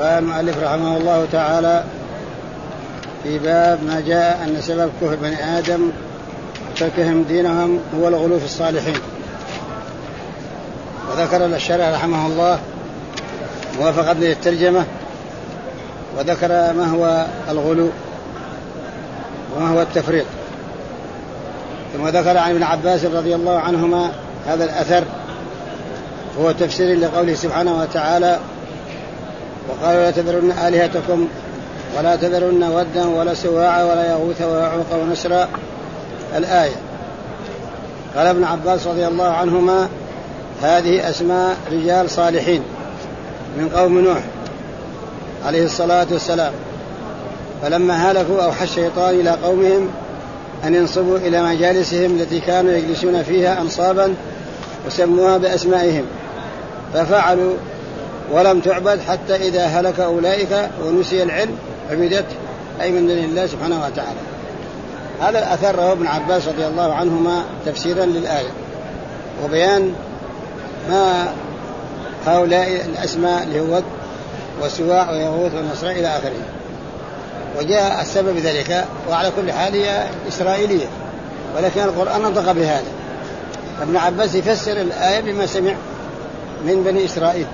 قال المؤلف رحمه الله تعالى في باب ما جاء أن سبب كفر بني آدم تركهم دينهم هو الغلو في الصالحين. وذكر الشارح رحمه الله موافقة للترجمة وذكر ما هو الغلو وما هو التفريط، ثم ذكر عن ابن عباس رضي الله عنهما هذا الأثر هو تفسير لقوله سبحانه وتعالى وقالوا لا تذرن آلهتكم ولا تذرن ودا ولا سواعا ولا يغوث ويعوق ونسرا الآية. قال ابن عباس رضي الله عنهما هذه أسماء رجال صالحين من قوم نوح عليه الصلاة والسلام، فلما هلكوا أوحى الشيطان إلى قومهم أن ينصبوا إلى مجالسهم التي كانوا يجلسون فيها أنصابا وسموها بأسمائهم، ففعلوا ولم تعبد حتى إذا هلك أولئك ونسي العلم عبدت أي من دون الله سبحانه وتعالى. هذا الأثر رواه ابن عباس رضي الله عنهما تفسيرا للآية وبيان ما هؤلاء الأسماء اللي هو ود وسواع ويغوث ونسر إلى آخره. وجاء السبب ذلك، وعلى كل حال هي إسرائيلية ولكن القرآن نطق بهذا. ابن عباس يفسر الآية بما سمع من بني إسرائيل،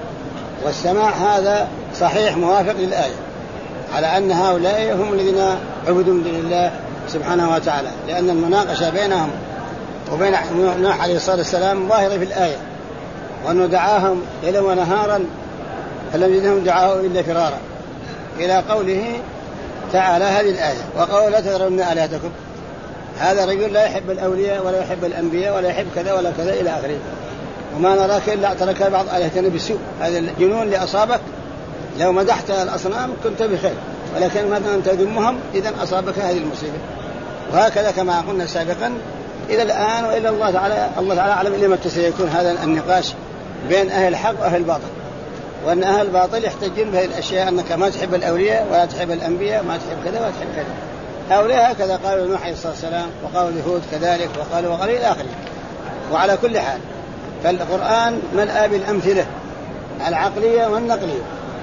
والسماع هذا صحيح موافق للآية على أن هؤلاء هم الذين عبدوا من دون الله سبحانه وتعالى، لأن المناقشة بينهم وبين نوح عليه الصلاة والسلام ظاهرة في الآية، وأنه دعاهم ليلا ونهارا فلم يزدهم دعاه إلا فرارا إلى قوله تعالى هذه الآية وقالوا لا تذرن آلهتكم. هذا رجل لا يحب الأولياء ولا يحب الأنبياء ولا يحب كذا ولا كذا إلى آخره، وما نراك إلا اعترك بعض آلهتنا بالسوء. هذا الجنون اللي أصابك لو مدحت الأصنام كنت بخير، ولكن ما أنت تذمهم إذن أصابك هذه المصيبة. وهكذا كما قلنا سابقا إلى الآن وإلى الله تعالى أعلم إلى متى سيكون هذا النقاش بين أهل الحق وأهل الباطل، وأن أهل الباطل يحتجون بهذه الأشياء أنك ما تحب الأولياء ولا تحب الأنبياء ما تحب كذا ولا تحب كذا. هؤلاء هكذا قالوا نوح عليه الصلاة والسلام وقالوا اليهود كذلك وقالوا إلى آخره. وعلى كل حال فالقرآن ملأ بالأمثلة العقلية والنقلية،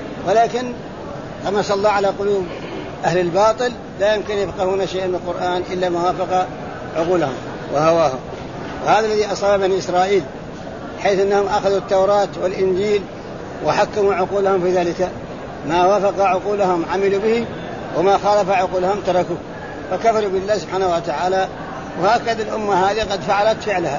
ولكن كما صلى الله على قلوب أهل الباطل لا يمكن يفقهون شيئا من القرآن إلا ما وافق عقولهم وهواهم. وهذا الذي أصاب بني إسرائيل، حيث أنهم أخذوا التوراة والإنجيل وحكموا عقولهم في ذلك، ما وافق عقولهم عملوا به وما خالف عقولهم تركوه فكفروا بالله سبحانه وتعالى. وهكذا الأمة هذه قد فعلت فعلها،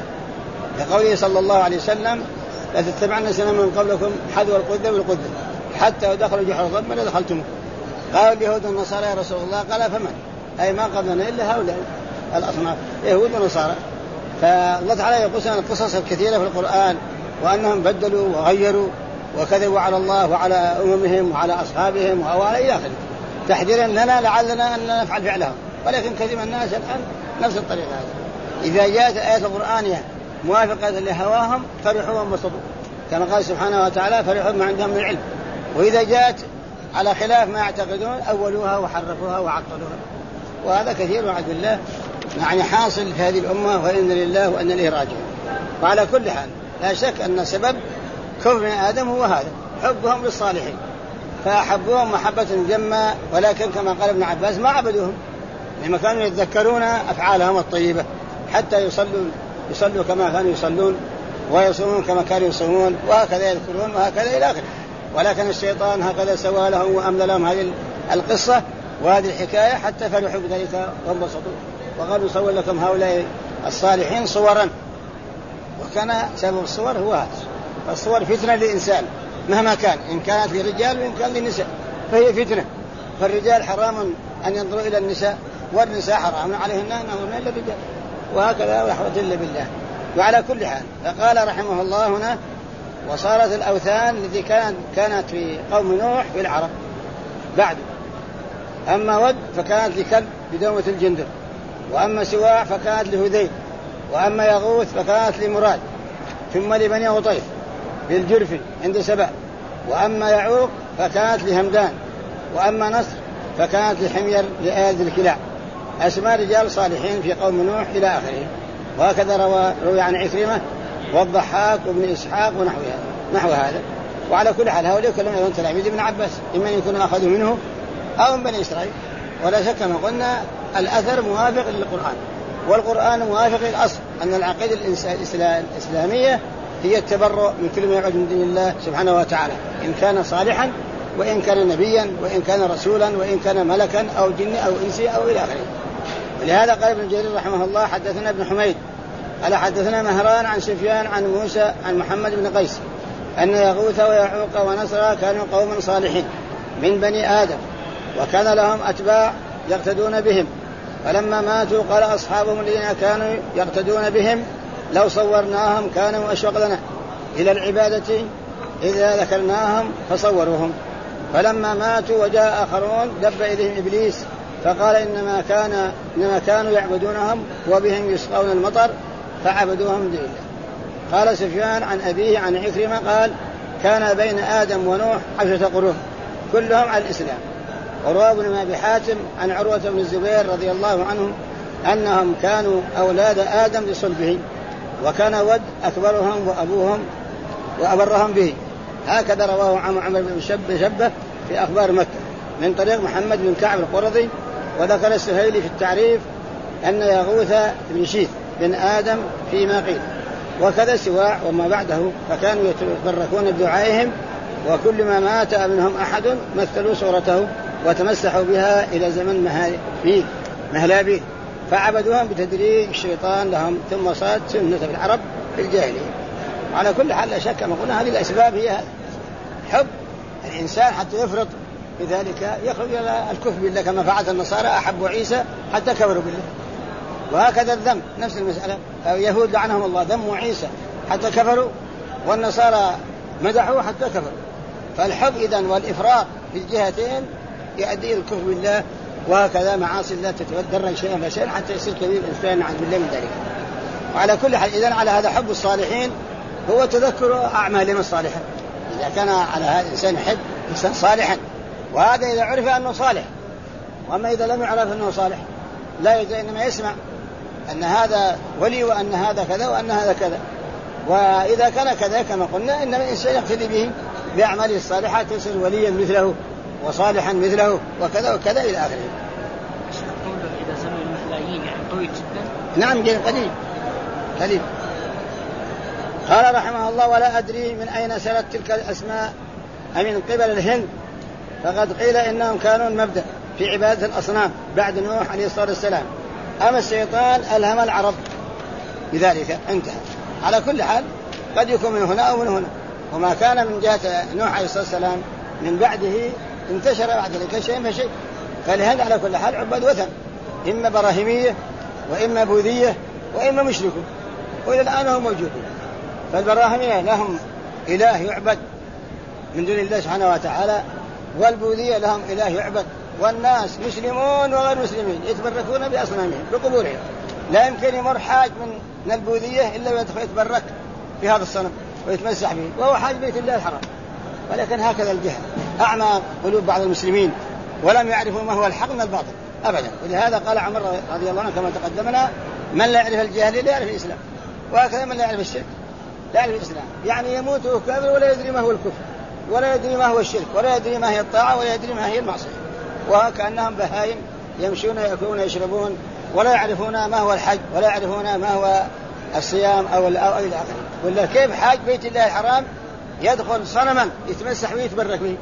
لقوله صلى الله عليه وسلم لا تتبعن سنن من قبلكم حذو القدة بالقدة حتى ودخلوا جحر ضب ما دخلتموه. قالوا اليهود والنصارى يا رسول الله، قال فمن؟ أي ما قبلنا إلا هؤلاء الأصناف يهود ونصارى. فالله تعالى يقول لنا القصص الكثيرة في القرآن وأنهم بدلوا وغيروا وكذبوا على الله وعلى أممهم وعلى أصحابهم وعلى إلى آخره، تحذيرا لنا لعلنا أن نفعل فعلهم، ولكن كذب الناس الآن نفس الطريقة هذه. إذا جاءت آية القرآن موافقة لهواهم فرحوا وانبسطوا، كما قال سبحانه وتعالى فرحوا ما عندهم من العلم. وإذا جاءت على خلاف ما يعتقدون أولوها وحرفوها وعطلوها، وهذا كثير وعد بالله يعني حاصل في هذه الأمة، وإن لله وإن إليه راجعون. وعلى كل حال لا شك أن سبب كفر بني آدم هو هذا حبهم للصالحين، فأحبوهم محبة جمة، ولكن كما قال ابن عباس ما عبدوهم لما كانوا يتذكرون أفعالهم الطيبة حتى يصلوا كما كانوا يصلون ويصومون كما كانوا يصومون وهكذا يذكرون وهكذا إلى آخره. ولكن الشيطان هكذا سوى لهم وأملى لهم هذه القصة وهذه الحكاية حتى فرحوا بذلك وانبسطوا وقالوا صور لكم هؤلاء الصالحين صورا. وكان سبب الصور هو هذا، الصور فتنة للإنسان مهما كان، إن كانت للرجال وإن كان للنساء فهي فتنة. فالرجال حرام أن ينظروا إلى النساء، والنساء حرام عليهن أن ينظرن إلى الرجال، وهكذا وحوة إلا بالله. وعلى كل حال فقال رحمه الله هنا وصارت الأوثان التي كانت في قوم نوح في العرب بعد، أما ود فكانت لكلب بدومة الجندر، وأما سواع فكانت لهذيل، وأما يغوث فكانت لمراد، ثم لبني غطيف بالجرف عند سبأ، وأما يعوق فكانت لهمدان، وأما نصر فكانت لحمير لآية الكلاع. أسماء رجال صالحين في قوم نوح إلى آخره. وهكذا روي عن عكرمة والضحاك وابن إسحاق ونحو هذا. وعلى كل حال هؤلاء كلهم من تلاميذ ابن عباس، إما أن يكونوا أخذوا منه أو من بني إسرائيل. ولا شك ما قلنا الأثر موافق للقرآن، والقرآن موافق للأصل أن العقيدة الإسلامية هي التبرؤ من كل ما يعبد من دون الله سبحانه وتعالى، إن كان صالحا وإن كان نبيا وإن كان رسولا وإن كان ملكا أو جن أو إنسي أو إلى آخره. ولهذا قال ابن جرير رحمه الله حدثنا ابن حميد قال حدثنا مهران عن سفيان عن موسى عن محمد بن قيس أن يغوث ويعوق ونصر كانوا قوما صالحين من بني آدم، وكان لهم أتباع يقتدون بهم، فلما ماتوا قال أصحابهم الذين كانوا يقتدون بهم لو صورناهم كانوا أشوق لنا إلى العبادة إذا ذكرناهم فصوروهم. فلما ماتوا وجاء آخرون دب إليهم إبليس فقال إنما كانوا يعبدونهم وبهم يسقون المطر فعبدوهم دون الله. قال سفيان عن أبيه عن عكرمة قال كان بين آدم ونوح 10 قرون كلهم على الإسلام. وروى بن أبي حاتم عن عروة بن الزبير رضي الله عنهم أنهم كانوا أولاد آدم لصلبه، وكان ود أكبرهم وأبوهم وأبرهم به. هكذا رواه عمرو بن شبة في أخبار مكة من طريق محمد بن كعب القرظي. وذكر السهيلي في التعريف أن يغوث بن شيث بن آدم فيما قيل، وكذا سواع وما بعده، فكانوا يتبركون بدعائهم، وكل ما مات منهم أحد مثلوا صورته وتمسحوا بها إلى زمن مهلابيل، فعبدوهم بتدريج الشيطان لهم، ثم صارت سنة في العرب في الجاهلية. على كل حال لا شك ما قلنا هذه الأسباب هي حب الإنسان حتى يفرط بذلك يخرج إلى الكفر بالله، كما فعل النصارى أحبوا عيسى حتى كفروا بالله. وهكذا الذم نفس المسألة، اليهود لعنهم الله ذموا عيسى حتى كفروا، والنصارى مدحوا حتى كفروا. فالحب إذن والإفراط في الجهتين يؤدي إلى الكفر بالله، وهكذا معاصي الله تتدرج شيئا فشيئا حتى يصير كبير الإنسان عن بالله من ذلك. وعلى كل حال إذن على هذا حب الصالحين هو تذكر أعمالهم الصالحة. إذا كان على هذا الإنسان يحب إنسان صالحا، وهذا إذا عرف أنه صالح، وأما إذا لم يعرف أنه صالح لا يجوز، إنما يسمع أن هذا ولي وأن هذا كذا وأن هذا كذا. وإذا كان كذا كما قلنا إنما الإنسان يقتدي به بأعماله الصالحة يصير وليا مثله وصالحا مثله وكذا وكذا إلى آخره. إذا سمع المحلايين يعني طويل جدا. نعم قليل. قال رحمه الله ولا أدري من أين سرت تلك الأسماء من قبل الهند، فقد قيل إنهم كانوا المبدأ في عبادة الأصنام بعد نوح عليه الصلاة والسلام، أما الشيطان ألهم العرب بذلك انتهى. على كل حال قد يكون من هنا أو من هنا، وما كان من جهة نوح عليه الصلاة والسلام من بعده انتشر بعد ذلك شيء فشيء. فالهند على كل حال عباد وثن، إما براهيمية وإما بوذية وإما مشركون، وإلى الآن هم موجودون. فالبراهيمية لهم إله يعبد من دون الله سبحانه وتعالى، والبوذية لهم إله يعبد، والناس مسلمون وغير مسلمين يتبركون بأصنامهم بقبورهم. لا يمكن يمر حاج من البوذية إلا ويدخل يتبرك في هذا الصنم ويتمسح به، وهو حاج بيت الله الحرام. ولكن هكذا الجهل أعمى قلوب بعض المسلمين ولم يعرفوا ما هو الحق من الباطل أبدا. ولهذا قال عمر رضي الله عنه كما تقدمنا من لا يعرف الجاهل لا يعرف الإسلام، وهكذا من لا يعرف الشرك لا يعرف الإسلام. يعني يموت وهو كافر ولا يدري ما هو الكفر ولا يدري ما هو الشرك ولا يدري ما هي الطاعة ولا يدري ما هي المعصية، وكأنهم بهائم يمشون يأكلون يشربون ولا يعرفون ما هو الحج ولا يعرفون ما هو الصيام أو إلى آخره. ولا كيف حاج بيت الله الحرام يدخل صنما يتمسح ويتبرك به،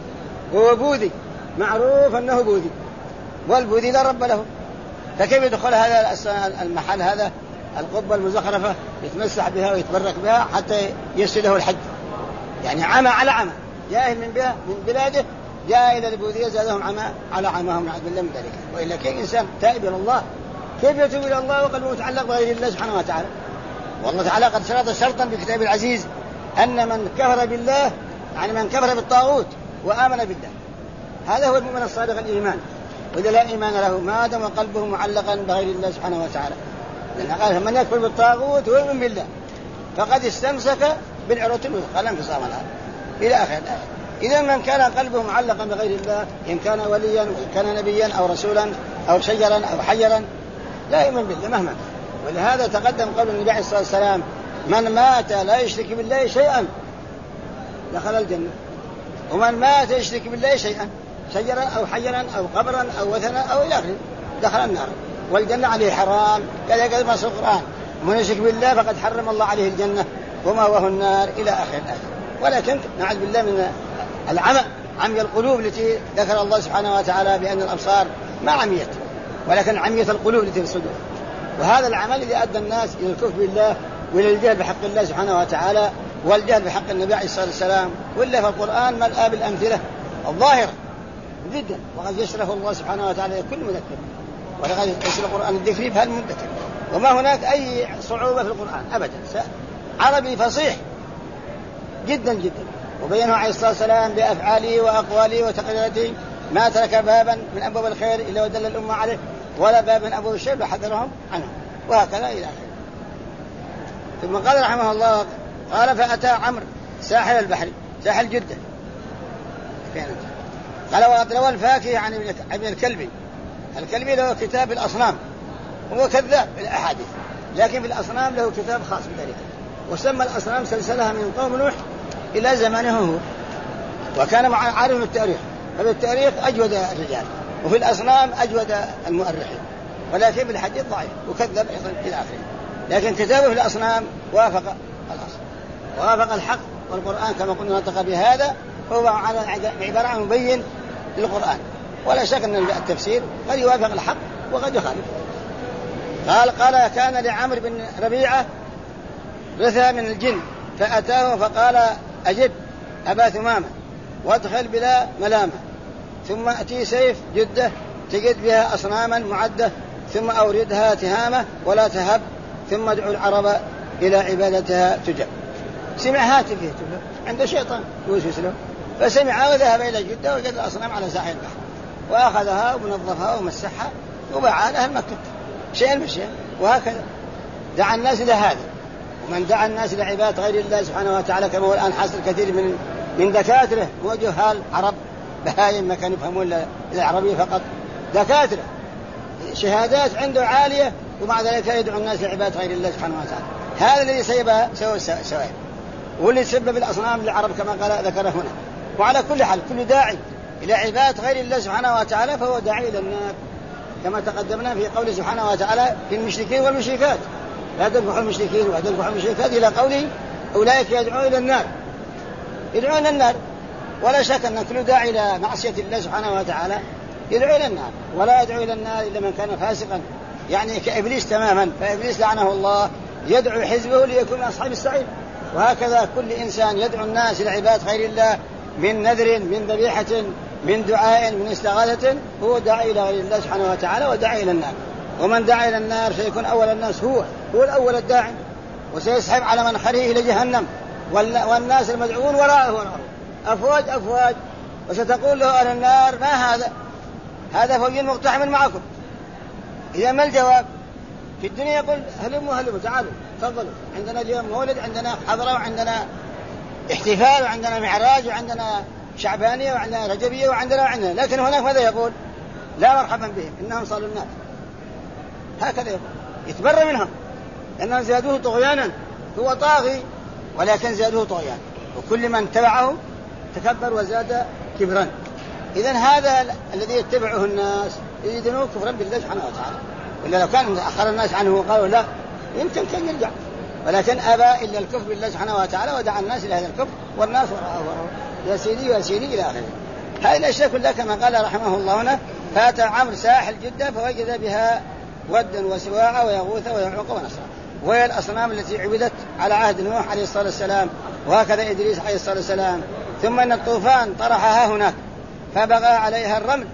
وهو بوذي معروف أنه بوذي، والبوذي لا رب له، فكيف يدخل هذا المحل هذا القبة المزخرفة يتمسح بها ويتبرك بها حتى يصل له الحج؟ يعني عمى على عمى، جاهل من بلاده جاء إلى البوذية زادهم عمى على عماهم نعوذ بالله من ذلك. وإلا كيف إنسان تائب إلى الله كيف يتوب إلى الله وقلبه متعلق بغير الله سبحانه وتعالى؟ والله تعالى قد شرط شرطا بكتاب العزيز أن من كفر بالله يعني من كفر بالطاغوت وآمن بالله هذا هو المؤمن الصادق الإيمان، وإذا لا إيمان له ما دام قلبه معلقا بغير الله سبحانه وتعالى. لأن قال من يكفر بالطاغوت ويؤمن بالله فقد استمسك بالعروة الوثقى لا انفصام لها إلى آخر الآية. إذا من كان قلبه معلقا بغير الله إن كان وليا وإن كان نبيا أو رسولا أو شجرا أو حجرا لا يؤمن بالله مهما. ولهذا تقدم قول النبي عليه الصلاة والسلام من مات لا يشرك بالله شيئا دخل الجنة. ومن مات يشرك بالله شيئا، شجرا أو حجرا أو قبرا أو وثنا أو إلى آخره، دخل النار. والجنة عليه حرام، كذا ما في القرآن: من يشرك بالله فقد حرم الله عليه الجنة ومأواه النار إلى آخر الآية. ولكن نعوذ بالله من العمى، عمي القلوب التي ذكر الله سبحانه وتعالى بأن الأبصار ما عميت، ولكن عميت القلوب التي في الصدور. وهذا العمل الذي أدى الناس إلى الكفر بالله وإلى الجهل بحق الله سبحانه وتعالى والجهل بحق النبي عليه الصلاة والسلام. وإلا في القرآن ملأ بالأمثلة الظاهرة جدا، وقد يشرح الله سبحانه وتعالى كل مذكر، ولقد يشرح القرآن الذكر فهل مدكر. وما هناك أي صعوبة في القرآن أبدا، عربي فصيح جدا جدا. وبينه عليه الصلاة والسلام بأفعاله وأقواله وتقريراته ما ترك بابا من أبواب الخير إلا ودل الأمة عليه، ولا باب من أبواب الشر حذرهم عنه، وهكذا إلى آخره. ثم قال رحمه الله: قال: فأتى عمرو ساحل البحر، ساحل جدة. قال: وأطلب الفاكهة عن ابن الكلبي. الكلبي له كتاب الأصنام، هو كذاب في الأحاديث، لكن في الأصنام له كتاب خاص بذلك، وسمى الأصنام سلسلها من قوم نوح إلى زمانه هو، وكان عارف التاريخ، ففي التاريخ أجود الرجال، وفي الأصنام أجود المؤرخين، ولكن في الحديث ضعيف وكذب أيضا إلى آخره. لكن كتابه في الأصنام وافق الأصل، وافق الحق، والقرآن كما قلنا نطق بهذا هو عبارة عن مبين للقرآن، ولا شك أن التفسير قد يوافق الحق وقد يخالف. قال: كان لعمرو بن ربيعة رثى من الجن، فأتاه فقال: أجب أبا ثمامة وادخل بلا ملامة، ثم أتي سيف جدة تجد بها أصناما معدة، ثم أوردها تهامة ولا تهب، ثم ادعو العرب إلى عبادتها تجب. سمع هاتفه عند شيطان يوسوس له، فسمع وذهب إلى جدة وجد الأصنام على ساحل البحر، وأخذها ونظفها ومسحها وباع لها المكة شيئا بشيئا. وهكذا دعا الناس إلى هذا. ومن دعا الناس إلى عبادة غير الله سبحانه وتعالى كما هو الآن حاصل كثير من دكاترة وجهال عرب بهايم ما كانوا يفهمون العربية فقط، دكاترة شهادات عنده عالية، ومع ذلك يدعو الناس لعبادة غير الله سبحانه وتعالى. هذا الذي سوى السوائل، واللي سبب الأصنام للعرب كما قال ذكره هنا. وعلى كل حال كل داعي إلى عبادة غير الله سبحانه وتعالى فهو داعي إلى النار، كما تقدمنا في قوله سبحانه وتعالى في المشركين والمشركات: لا تذبحوا المشركين ولا تذبحوا المشركات، إلى قوله: أولئك يدعون إلى النار، يدعون إلى النار. ولا شك أن كل داعي إلى معصية الله سبحانه وتعالى يدعو إلى النار، ولا يدعو إلى النار إلا من كان فاسقا، يعني كإبليس تماما. فإبليس لعنه الله يدعو حزبه ليكون أصحاب السعير. وهكذا كل إنسان يدعو الناس إلى عبادة غير الله من نذر، من ذبيحة، من دعاء، من استغاثة، هو داعي إلى غير الله سبحانه وتعالى وداعي إلى النار. ومن دعا إلى النار سيكون أول الناس هو الأول الداعي، وسيسحب على منخره إلى جهنم، والناس المدعون وراءه أفواج، وستقول له أهل النار: ما هذا فوج مقتحم معكم. إذا ما الجواب؟ في الدنيا يقول: هلموا تعالوا تفضلوا، عندنا اليوم مولد، عندنا حضرة، وعندنا احتفال، وعندنا معراج، وعندنا شعبانية، وعندنا رجبية، وعندنا. لكن هناك ماذا يقول؟ لا مرحبا بهم إنهم صالوا النار. هكذا يقول، يتبرى منهم لأنهم زادوه طغيانا، هو طاغي ولكن زادوه طغيانا، وكل من تبعه تكبر وزاد كبرا. إذن هذا الذي يتبعه الناس يريدونه كفرا بالله سبحانه وتعالى، وإلا لو كان أخر الناس عنه وقالوا لا يمكن كان يرجع، ولكن أبى إلا الكفر بالله سبحانه وتعالى ودعا الناس إلى هذا الكفر، والناس وراءه يا سيدي إلى آخره. هذه الأشياء كلها كما قال رحمه الله هنا: فأتى عمرو ساحل جدة فوجد بها ودا وسواعا ويغوث ويعوق ونسرا، وهي الأصنام التي عبدت على عهد نوح عليه الصلاة والسلام، وهكذا إدريس عليه الصلاة والسلام. ثم أن الطوفان طرحها هناك فبغى عليها الرمل،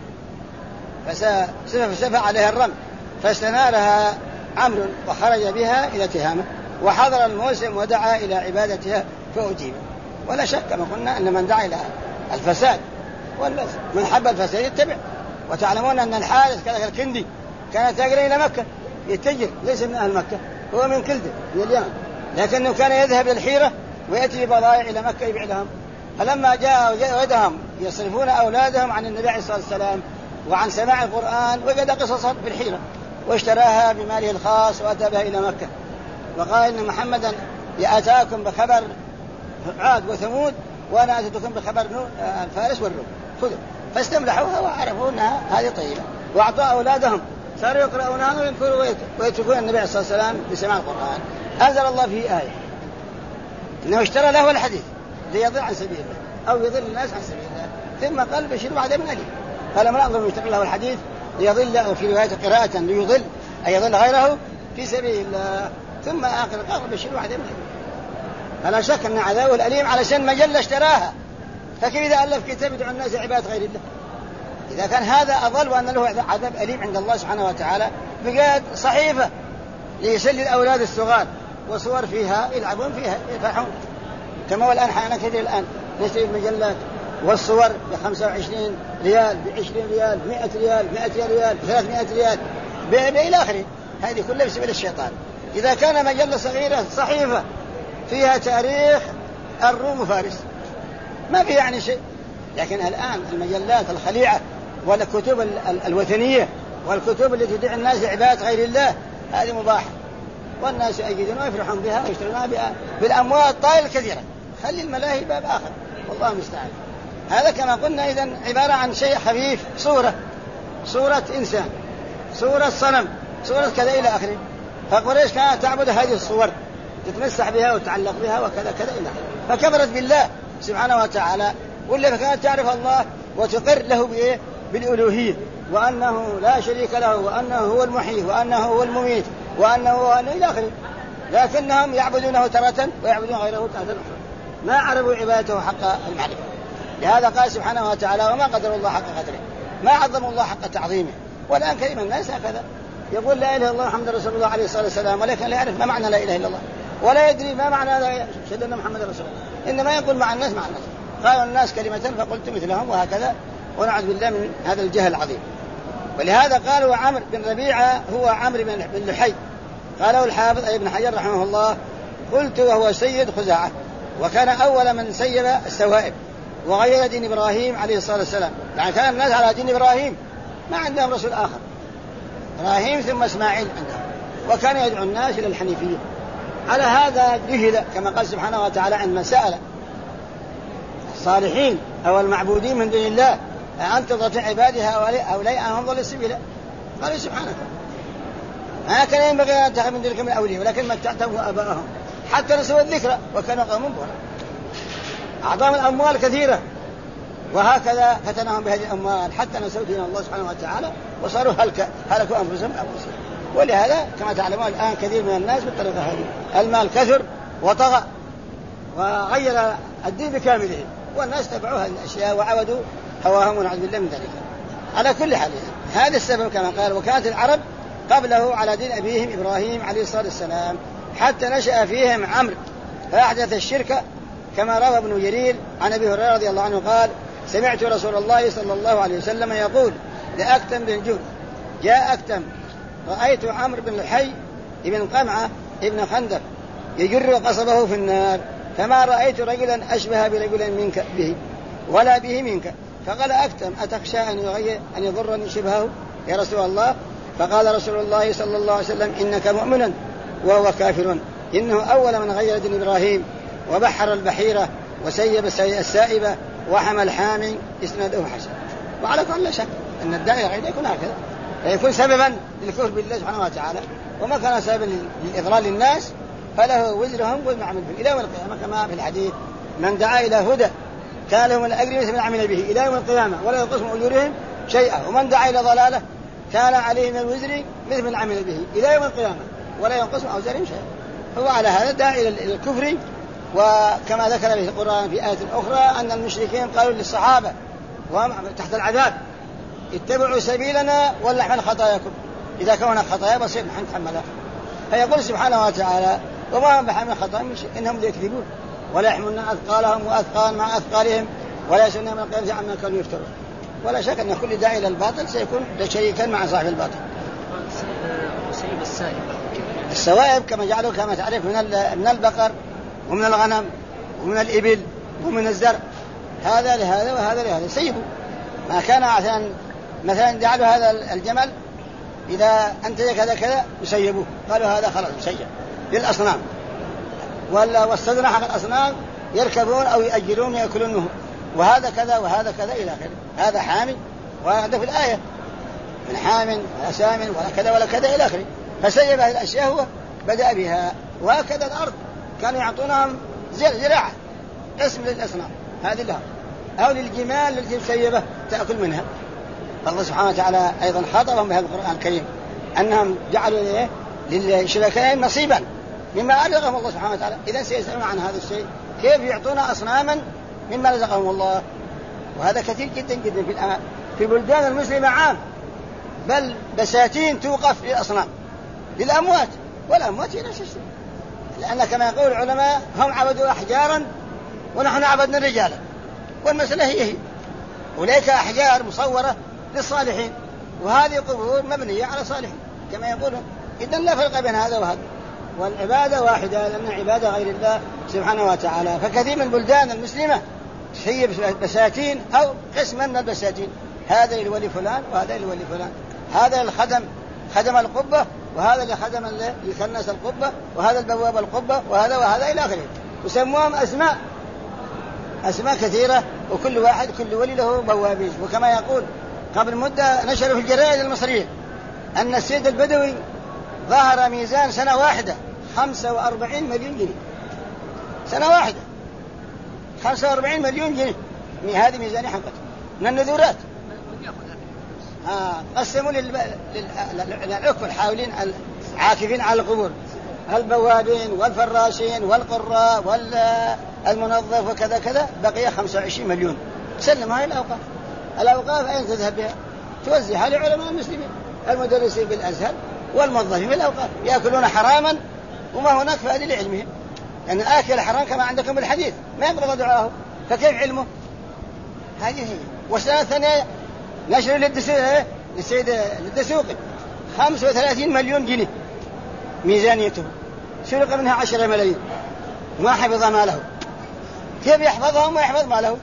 فسفى عليها الرمل، فاستنارها عمرو وخرج بها إلى تهامة، وحضر الموسم ودعا إلى عبادتها فأجيب. ولا شك كما قلنا أن من دعا إلى الفساد من حب الفساد يتبع. وتعلمون أن الحارث كذلك الكندي كان تاجرا إلى مكة يتجر، ليس من أهل مكة، هو من كلدة من اليمن، لكنه كان يذهب للحيرة ويأتي بضائع إلى مكة يبيع لهم. فلما جاء وجدهم يصرفون أولادهم عن النبي عليه الصلاة والسلام وعن سماع القرآن وجد قصصا في الحيرة، واشتراها بماله الخاص وأتى بها إلى مكة، وقال إن محمدا يأتاكم بخبر عاد وثمود وأنا أتيتكم بخبر الفارس والروم خذوا، فاستملحوها وعرفوا أنها هذه طيبة، وأعطوا أولادهم صاروا يقرؤونها ويتركون النبي عليه الصلاة والسلام بسماع القرآن. أنزل الله فيه آية إنه اشترى له الحديث ليضل عن سبيل الله أو يضل الناس عن سبيل الله، ثم قال بشير بعد من أليم. فلما أنظر اشترى له الحديث ليضل، أو في رواية قراءة ليضل أي يضل غيره في سبيل الله، ثم آخر قال بشير بعد من أليم. فلا شك أن عذابه الأليم علشان مجلة اشتراها، فكيف إذا ألف كتاب يدعو الناس عباد غير الله؟ إذا كان هذا أضل وأن له عذاب أليم عند الله سبحانه وتعالى، بقاد صحيفة ليسلي الأولاد الصغار وصور فيها يلعبون فيها يفرحون، كما هو الآن حالا كثير الآن نشتري المجلات والصور ب25 ريال ب20 ريال ب100 ريال 200 ريال 300 ريال إلى آخره. هذه كلها بسبيل الشيطان. إذا كان مجلة صغيرة صحيفة فيها تاريخ الروم وفارس ما في يعني شيء، لكن الآن المجلات الخليعة والكتب الوثنية والكتب التي تدعي الناس عبادة غير الله هذه مباحة، والناس يجدون ويفرحون بها ويشترون بها بالأموال الطائلة الكثيرة. خلي الملاهي باب آخر والله المستعان. هذا كما قلنا إذن عبارة عن شيء خفيف، صورة إنسان، صورة صنم، صورة كذا إلى آخره. فقريش كانت تعبد هذه الصور، تتمسح بها وتعلق بها وكذا كذا إلى آخره، فكبرت بالله سبحانه وتعالى. واللي كانت تعرف الله وتقر له بالألوهية، وأنه لا شريك له، وأنه هو المحيي، وأنه هو المميت، وأنه إلى آخره، لكنهم يعبدونه تارة ويعبدون غيره تارة أخرى، ما عرفوا عبادته حق المعرفة. لهذا قال سبحانه وتعالى وما قدر الله حق قدره، ما عظموا الله حق تعظيمه. والآن كريم الناس هكذا يقول لا إله إلا الله محمد رسول الله عليه الصلاة والسلام، ولكن لا يعرف ما معنى لا إله إلا الله، ولا يدري ما معنى لا شهد أن محمد رسول الله، إنما يقول مع الناس قالوا الناس كلمة فقلت مثلهم وهكذا، ونعوذ بالله من هذا الجهل العظيم. ولهذا قالوا عمرو بن ربيعة هو عمرو بن لحي. قاله الحافظ ابن حجر رحمه الله قلت وهو سيد خزاعة، وكان أول من سيب السوائب وغير دين إبراهيم عليه الصلاة والسلام. يعني كان الناس على دين إبراهيم، ما عندهم رسول آخر، إبراهيم ثم إسماعيل عندهم، وكان يدعو الناس إلى الحنيفية. على هذا جهل كما قال سبحانه وتعالى عندما سأل الصالحين أو المعبودين من دون الله أنت تطيع عبادها أولئك أنهم ضلوا السبيل، قالوا سبحانك ما كان ينبغي أن تتخذ من دونك من أولياء ولكن متعتهم وآباءهم حتى نسوا الذكر وكانوا قوم بورا. أعطاهم الأموال كثيرة، وهكذا فتنهم بهذه الأموال حتى نسوا دين الله سبحانه وتعالى وصاروا هلكوا أنفسهم. ولهذا كما تعلمون الآن كثير من الناس بالطريقة هذه، المال كثر وطغى وغير الدين بكامله، والناس تبعوا هذه الأشياء وعبدوا هواهم ونعوذ بالله من ذلك. على كل حال هذا السبب كما قال. وكانت العرب قبله على دين أبيهم إبراهيم عليه الصلاة والسلام حتى نشأ فيهم عمرو فأحدث الشرك، كما روى ابن جرير عن أبي هريرة رضي الله عنه قال سمعت رسول الله صلى الله عليه وسلم يقول لأكتم بن جود جاء أكتم رأيت عمرو بن لحي ابن قمعة ابن خندق يجر قصبه في النار، فما رأيت رجلا أشبه برجل منك به ولا به منك. فقال أكتم أتخشى أن يضرني شبهه يا رسول الله؟ فقال رسول الله صلى الله عليه وسلم إنك مؤمن وهو كافر، إنه أول من غير دين إبراهيم وبحر البحيرة وسيب السائبة وحمى الحامي إسناده حسن. وعلى كل شك أن الداعي غير يكون هكذا، يكون سببا للكفر بالله سبحانه وتعالى، وما كان سببا للإضلال للناس فله وزرهم وما عمل به إلى يوم القيامة، كما في الحديث من دعا إلى هدى كان له من الأجر مثل ما عمل به إلى يوم القيامة ولا ينقص من أجورهم شيئا، ومن دعا إلى ضلالة كان عليه من الوزر مثل ما عمل به إلى يوم القيامة ولا ينقص من أوزارهم شيئا. هو على هذا داعي إلى الكفر. وكما ذكر في القرآن في آية أخرى أن المشركين قالوا للصحابة وهم تحت العذاب اتبعوا سبيلنا ولنحمل خطاياكم، إذا كان خطايا بسيط نحن نتحملها. فيقول سبحانه وتعالى وما هم بحمل خطايا من شيء إنهم ليكذبون ولا يحملون أثقالهم وأثقال مع أثقالهم ولا يسألون من القيامة عما كانوا يفترون. ولا شك أن كل داعي إلى الباطل سيكون شريكا مع صاحب الباطل. السوائب كما جعلوا كما تعرف من البقر ومن الغنم ومن الإبل ومن الزرع، هذا لهذا وهذا لهذا سيبوا. ما كان مثلا جعلوا هذا الجمل إذا أنتج كذا كذا يسيبوه، قالوا هذا خلاص يسيب للأصنام، والصدر حق الأصنام يركبون أو يأجرون يأكلون منه، وهذا كذا وهذا كذا إلى آخره. هذا حامي، وهذا في الآية من حام ولا سام ولا كذا ولا كذا إلى آخره. فسيب هذه الأشياء هو بدأ بها. وهكذا الأرض كانوا يعطونهم زراعة اسم للأصنام هذه لها، أو للجمال التي مسيبة تأكل منها. فالله سبحانه وتعالى أيضا خاطبهم بهذا القرآن الكريم أنهم جعلوا للشركاء نصيبا مما رزقهم الله سبحانه وتعالى. إذن سيسألون عن هذا الشيء، كيف يعطون أصناما مما رزقهم الله. وهذا كثير جدا جدا في بلدان المسلمة عام، بل بساتين توقف للأصنام للأموات، والأموات هي نفس الشيء. لأن كما يقول العلماء هم عبدوا أحجارا ونحن عبدنا الرجال، والمسألة هي أولئك أحجار مصورة للصالحين، وهذه قبور مبنية على صالحين كما يقولون. إذن لا فرق بين هذا وهذا، والعبادة واحدة، لأن عبادة غير الله سبحانه وتعالى. فكثير من البلدان المسلمة تشيب بساتين أو قسما من البساتين، هذا لولي فلان وهذا لولي فلان، هذا الخدم خدم القبة، وهذا اللي خدم اللي يكنس القبة، وهذا البواب القبة، وهذا إلى آخره. يسموهم أسماء كثيرة، وكل واحد كل ولي له بوابين. وكما يقول قبل مدة نشروا في الجرائد المصرية أن السيد البدوي ظهر ميزان سنة واحدة 45 مليون جنيه، سنة واحدة 45 مليون جنيه. هذه ميزانية حقته من النذورات. قسموا للعكف الحاولين العاكفين على القبور، البوابين والفراشين والقراء والمنظف وكذا كذا، بقي 25 مليون. سلمها الأوقاف. الأوقاف أين تذهب بها؟ توزعها لعلماء المسلمين، المدرسين بالأزهر والموظفين في الأوقاف، يأكلون حراما وما هناك فائدة لعلمهم، لأن آكل حرام كما عندكم بالحديث ما يقبض دعاه، فكيف علمه؟ هذه هي. والسنة الثانية نشر للسيد الدسوقي 35 مليون جنيه ميزانيته، سرق منها 10 ملايين، ما حفظ ماله. كيف يحفظهم ويحفظ ماله؟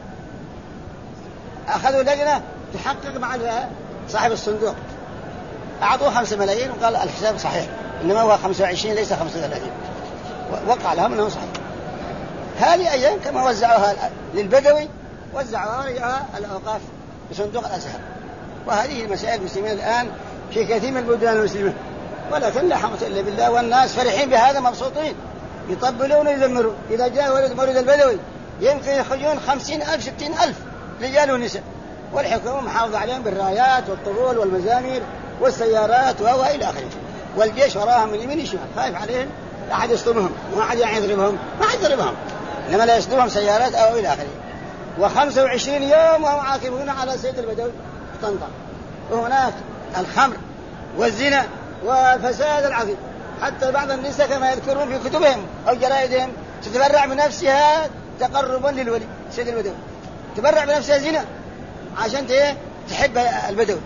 أخذوا لجنة تحقق مع صاحب الصندوق، أعطوه 5 ملايين وقال الحساب صحيح، إنما هو 25 ليس 35، وقع لهم أنه صحيح. هذه أيام كما وزعوها للبدوي وزعوها ورجعوها الأوقاف بصندوق الأزهر. وهذه المسائل المسلمين الآن في كثير من البلدان المسلمة، ولكن لا حمد إلا بالله، والناس فرحين بهذا مبسوطين، يطبلون ويزمرون. إذا جاء مولد البدوي يمكن يخرجون 50,000 60,000 رجال ونساء، والحكومة محافظة عليهم بالرايات والطبول والمزامير والسيارات وإلى آخره، والجيش وراهم من يمين يشمال خايف عليهم، لا أحد يصطمهم، ما أحد يضربهم، ما أحد يضربهم، إنما لا يصدرهم سيارات أو إلى آخره. و25 يوم وهم عاكفون على سيد البدوي في طنطا. وهناك الخمر والزنا والفساد العظيم، حتى بعض النساء كما يذكرون في كتبهم أو جرائدهم تتبرع بنفسها تقربا للولي سيد البدوي، تبرع بنفسها زنا عشان تحب البدوي.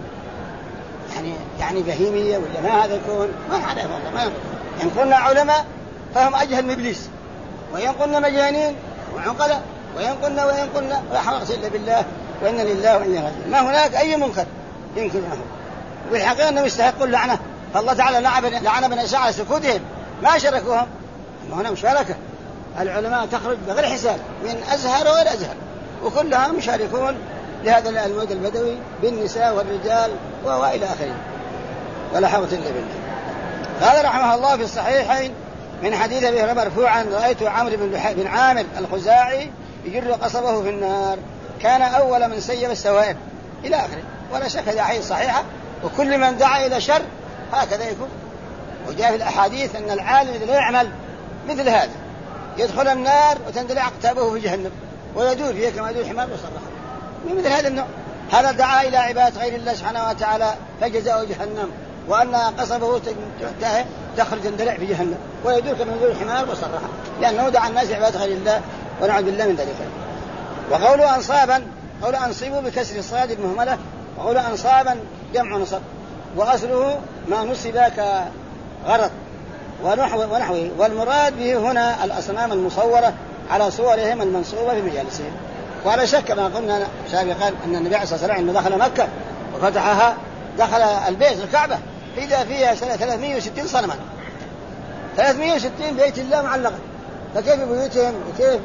يعني بهيمية ولا ما هذا يكون؟ ما عليه والله. ما إن قلنا علماء فهم أجهل من إبليس، وإن قلنا مجانين وعقلاء، وإن قلنا ولا حرص إلا بالله، وإن لله وإنا إليه راجعون. ما هناك أي منكر ينكرونه، والحقيقة أنه يستحق اللعنة. فالله تعالى لعن بني إسرائيل على سكوتهم، ما شاركوهم. أما هنا مشاركة، العلماء تخرج بغير حساب من أزهر وغير أزهر، وكلهم مشاركون لهذا المولد البدوي بالنساء والرجال وإلى آخره، ولا حول إلا بالله. قال رحمه الله في الصحيحين من حديث أبي هريرة مرفوعا: رأيت عمرو بن عامر الخزاعي يجر قصبه في النار، كان أول من سيب السوائب إلى آخره. ولا شك هذه حديث صحيحة، وكل من دعا إلى شر هكذا يكون. وجاء في الأحاديث أن العالم الذي لا يعمل مثل هذا يدخل النار وتندلع أقتابه في جهنم ويدور فيها كما يدور الحمار وصرخ، من مثل هذا النوع. هذا دعا إلى عبادة غير الله سبحانه وتعالى فجزاؤه جهنم، وأن قصبه تخرج تندلع في جهنم ويدور كما يدور الحمار وصرخ، لأنه دعا الناس عبادة غير الله، ونعوذ بالله من ذلك. وقوله أنصابا، قول أنصبوا بكسر الصاد المهملة، وقول أنصابا جمع نصب، وأصله ما نصب كغرض ونحوه. والمراد به هنا الأصنام المصورة على صورهم المنصوبة في مجالسهم. وعلى شك ما قلنا سابقا أن النبي صلى الله عليه وسلم دخل مكة وفتحها، دخل البيت الكعبة إذا فيها 360 صنما، 360 بيت الله معلقة، فكيف ببيوتهم وكيف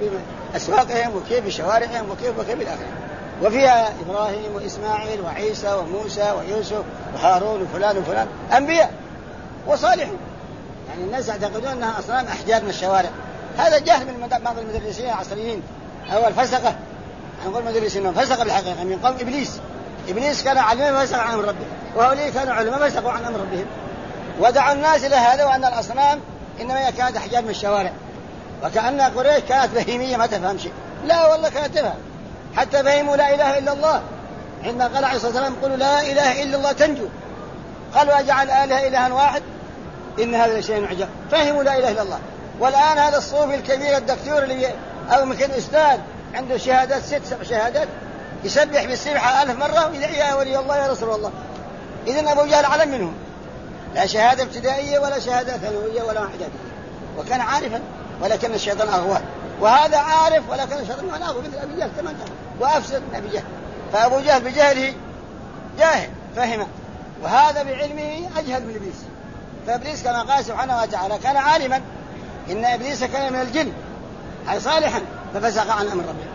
أسواقهم وكيف بشوارعهم وكيف الآخرين. وفيها إبراهيم وإسماعيل وعيسى وموسى ويوسف وهارون وفلان أنبياء وصالحين. يعني الناس يعتقدون أنها أصنام أحجار من الشوارع. هذا جهل من بعض المدرسين العصريين أو الفسقة. نقول مدرسين فسقة بالحقيقة من قوم إبليس كان علما فسق عن أمر ربه، وهؤلاء كانوا علما فسقوا عن أمر ربهم، ودعوا الناس إلى هذا، وأن الأصنام إنما كانت أحجار من الشوارع، وكأن قريش كانت بهيمية ما تفهم شيء. لا والله كانت تفهم، حتى فهموا لا إله إلا الله. عندما قال عليه الصلاة والسلام قولوا لا إله إلا الله تنجو، قالوا أجعل آلهة إلها واحد إن هذا شيء عجاب. فهموا لا إله إلا الله. والآن هذا الصوفي الكبير الدكتور اللي أو يمكن أستاذ عنده شهادات 6 شهادات يسبح بالسبحة 1000 مرة ويدعي يا ولي الله يا رسول الله. إذن أبو جهل أعلم منهم، لا شهادة ابتدائية ولا شهادة ثانوية ولا إعدادية، وكان عارفا ولكن الشيطان أغواه. وهذا عارف ولكن الشيطان أغواه مثل أبي جهل كمان وأفسد أبي جهل. فأبو جهل بجهله جاهل فهم، وهذا بعلمه أجهل من إبليس. فإبليس كما قال سبحانه وتعالى كان عالما إن إبليس كان من الجن أي صالحا ففسق عن أمر ربه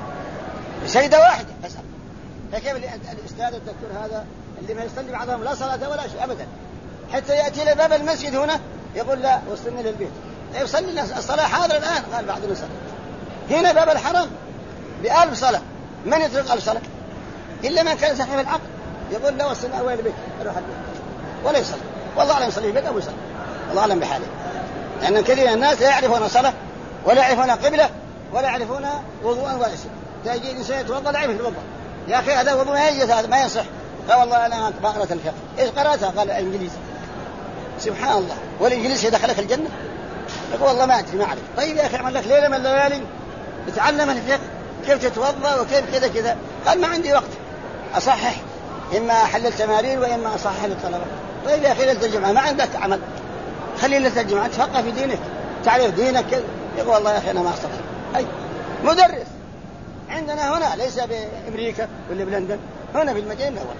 بسيدة واحدة فسق. فكيف الأستاذ الدكتور هذا اللي ما يصلي بعضهم لا صلاة ولا شيء أبدا، حتى يأتي لباب المسجد هنا يقول لا وصلني للبيت يصلي الصلاة حاضر الآن، قال بعدنا صلاة. هنا باب الحرم ب1000 صلاة، من يترك 1000 صلاة إلا من كان صحيح العقل، يقول لا وصلنا أول البيت أروح البيت ولا يصلي. والله أعلم يصلي البيت أو يصلي، الله أعلم بحاله. لأن كثير من الناس لا يعرفون صلاة ولا يعرفون قبلة ولا يعرفون وضوءا ولا شيء. تجي إنسان يتوضأ لا يعرف يتوضأ، يا أخي هذا وضوء ما يجوز، هذا ما يصح. قال والله أنا ما قرأت الفقه. إيش قرأتها؟ قال إنجليزي. سبحان الله، والإنجليزي يدخلك الجنة؟ يقول والله ما أدري ما أعرف. طيب يا أخي اعمل لك ليلة من الليالي اتعلم الفقه كيف تتوضأ وكيف كذا. قال ما عندي وقت أصحح، إما أحلل تمارين وإما أصحح للطلبة. طيب يا أخي ليلة الجمعة ما عندك عمل، خلي ليلة الجمعة تفقه في دينك تعرف دينك. يقول والله يا أخي أنا ما أستطيع. أي مدرس عندنا هنا ليس بأمريكا ولا بلندن، هنا في المدينة الأول.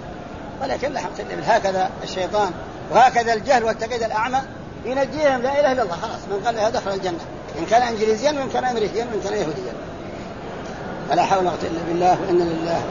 ولكن لا حمد لله، هكذا الشيطان وهكذا الجهل والتقييد الأعمى ينجيهم لا إله إلا الله. خلاص من قال له دخل الجنة، إن كان إنجليزيا وإن كان أمريكيا وإن كان يهوديا. فلا حول ولا قوة إلا بالله وإنا لله.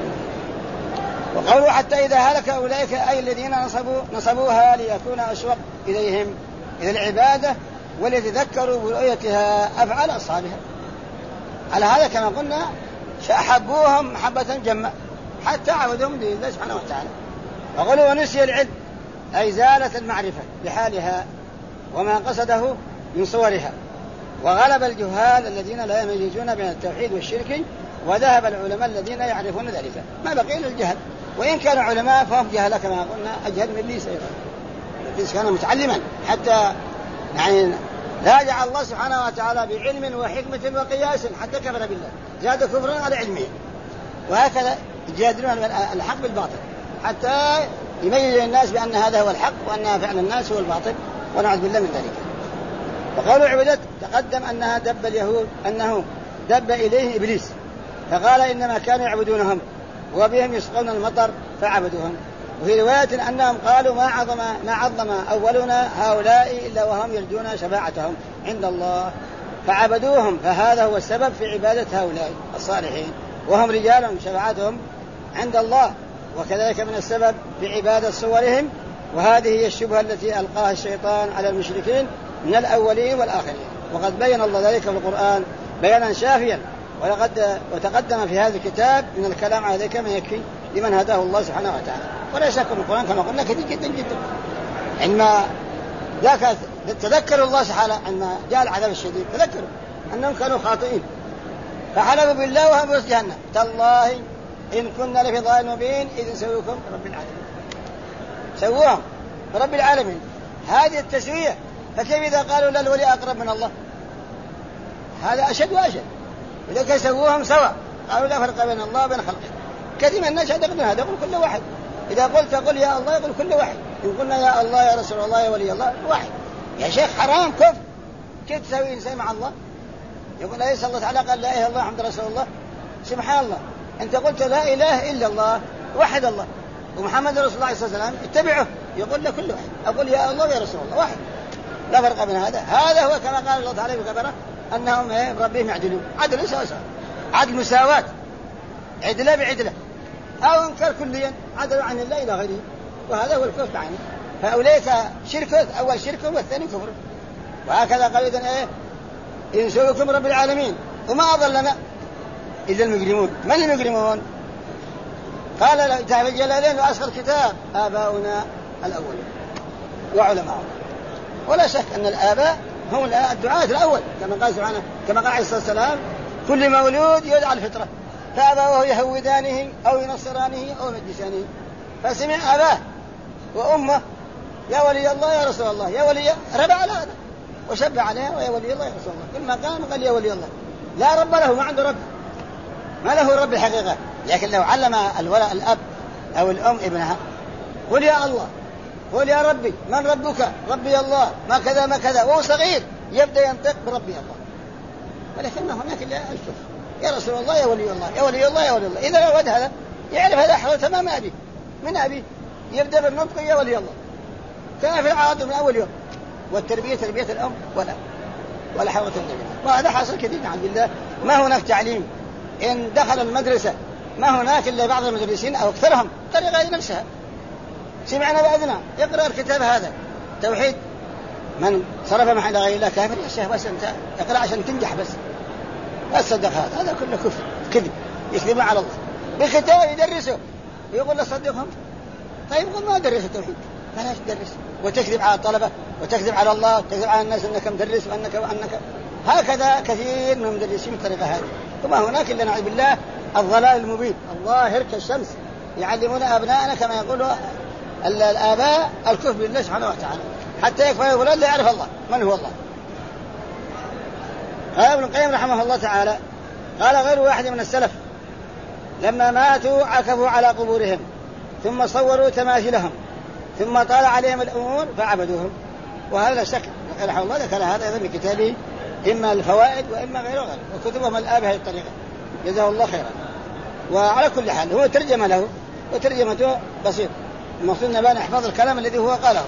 وقالوا حتى إذا هلك أولئك أي الذين نصبوها ليكون أشوق إليهم إلى العبادة وليتذكروا برؤيتها أفعال أصحابها. على هذا كما قلنا فأحبوهم محبة جمة حتى عبدهم لله سبحانه وتعالى. وقالوا ونسي العلم أي زالت المعرفة بحالها وما قصده من صورها، وغلب الجهال الذين لا يميزون بين التوحيد والشرك، وذهب العلماء الذين يعرفون ذلك. ما بقي إلا الجهل، وإن كانوا علماء فهم جهلة كما قلنا أجهل من إبليس أيضا. إبليس كان متعلما حتى يعني لا جعل الله سبحانه وتعالى بعلم وحكمة وقياس حتى كفر بالله، زاد كفرا على علمه. وهكذا يجادلون الحق بالباطل حتى يميز الناس بأن هذا هو الحق وأن فعل الناس هو الباطل، ونعوذ بالله من ذلك. وقالوا عبدت تقدم أنها دب اليهود أنه دب إليه إبليس، فقال إنما كانوا يعبدونهم وبهم يسقون المطر فعبدوهم. وفي رواية أنهم قالوا ما عظم أولنا هؤلاء إلا وهم يرجون شفاعتهم عند الله فعبدوهم، فهذا هو السبب في عبادة هؤلاء الصالحين وهم رجال شفاعتهم عند الله، وكذلك من السبب في عبادة صورهم. وهذه هي الشبهة التي ألقاها الشيطان على المشركين من الأولين والآخرين، وقد بين الله ذلك في القرآن بيانا شافيا، وتقدم في هذا الكتاب من الكلام على ذلك ما يكفي لمن هداه الله سبحانه وتعالى. ولا شك من القرآن كما قلنا كثير جدا جدا. عندما ذاك تذكروا الله سبحانه عندما جاء العذاب الشديد تذكروا أنهم كانوا خاطئين فحلفوا بالله وهم في جهنم تالله إن كنا لفي ضلال مبين إذ نسويكم برب العالمين. سووهم برب العالمين، هذه التسوية. فكيف إذا قالوا لا الولي أقرب من الله؟ هذا أشد وأشد. إذا كان سووهم سوا قالوا لا فرق بين الله وبين خلقه. كثير من الناس يعتقدون هذا، يقول كل واحد إذا قلت قل يا الله يقول كل واحد، إن قلنا يا الله يا رسول الله يا ولي الله واحد. يا شيخ حرام كفر، كيف تسوي إنسان مع الله؟ يقول ليس الله تعالى قال لا إله إلا الله محمد رسول الله. سبحان الله، أنت قلت لا إله إلا الله وحد الله ومحمد رسول الله صلى الله عليه وسلم اتبعه، يقول له كل واحد أقول يا الله يا رسول الله واحد، لا فرق بين هذا. هذا هو كما قال الله تعالى في كبره أنهم ربهم يعدلون، عدل سواء عدل مساواة، عدلة بعدلة، أو إنكار كليا عدلوا عن الله إلى غيره، وهذا هو الكفر عنه. فأولئك شرك، أول شرك والثاني كفر. وهكذا قال إذن إن سوكم رب العالمين وما أضلنا إلا المجرمون. من المجرمون؟ قال تعالى الجلالين وأصغر الكتاب آباؤنا الأولون وعلماؤنا. ولا شك أن الآباء هم الدعاة الأول، كما قال سبحانه، كما قال عليه الصلاة والسلام كل مولود يدعى الفطرة فأبواه يهودانه أو ينصرانه أو يمجسانه. فسمع أباه وأمه يا ولي الله يا رسول الله، يا ولي، ربع على هذا وشبع عليه ويا ولي الله يا رسول الله. كل ما قال يا ولي الله، لا رب له، ما عنده رب، ما له رب الحقيقة. لكن لو علم الأب أو الأم ابنها قل يا الله، قل يا ربي، من ربك؟ ربي الله، ما كذا ما كذا، وهو صغير يبدأ ينطق بربي الله. ولكن هناك الكفر، يا رسول الله يا ولي الله، يا ولي الله يا ولي الله. إذا أود هذا يعرف هذا حول تمام أبي من أبي، يبدأ بالنطق يا ولي الله كان في العاطفة من أول يوم. والتربية تربية الأم ولا حول ولا قوة. وهذا حاصل كثير عن الله. ما هناك تعليم، إن دخل المدرسة ما هناك إلا بعض المدرسين أو أكثرهم طريقة نفسها. سمعنا بأذنا يقرأ الكتاب هذا توحيد، من صرف محل غير الله كافر. يا شيخ بس أنت اقرأ عشان تنجح بس صدق هذا كله كفر، كذب، يكذب على الله. بالختام يدرسه ويقول له صدقهم. طيب قل ما درس التوحيد، فلاش تدرس وتكذب على الطلبة وتكذب على الله وتكذب على الناس أنك مدرس وأنك هكذا كثير من المدرسين بالطريقة هذه. وما هناك إلا نعوذ بالله الضلال المبين الظاهر كالشمس، يعلمون أبناءنا كما يقول الآباء الكفر بالله سبحانه وتعالى حتى يكفر الولد لا يعرف الله من هو الله. قال ابن القيم رحمه الله تعالى قال غير واحد من السلف لما ماتوا عكفوا على قبورهم ثم صوروا تماثيلهم ثم طال عليهم الأمور فعبدوهم. وهذا شك رحمه الله ذكر هذا أيضا بكتابه إما الفوائد وإما غيره وكتبهم الآب بهذه الطريقة جزاه الله خيرا. وعلى كل حال هو ترجم له وترجمته بسيط، المقصود أن نحفظ الكلام الذي هو قاله.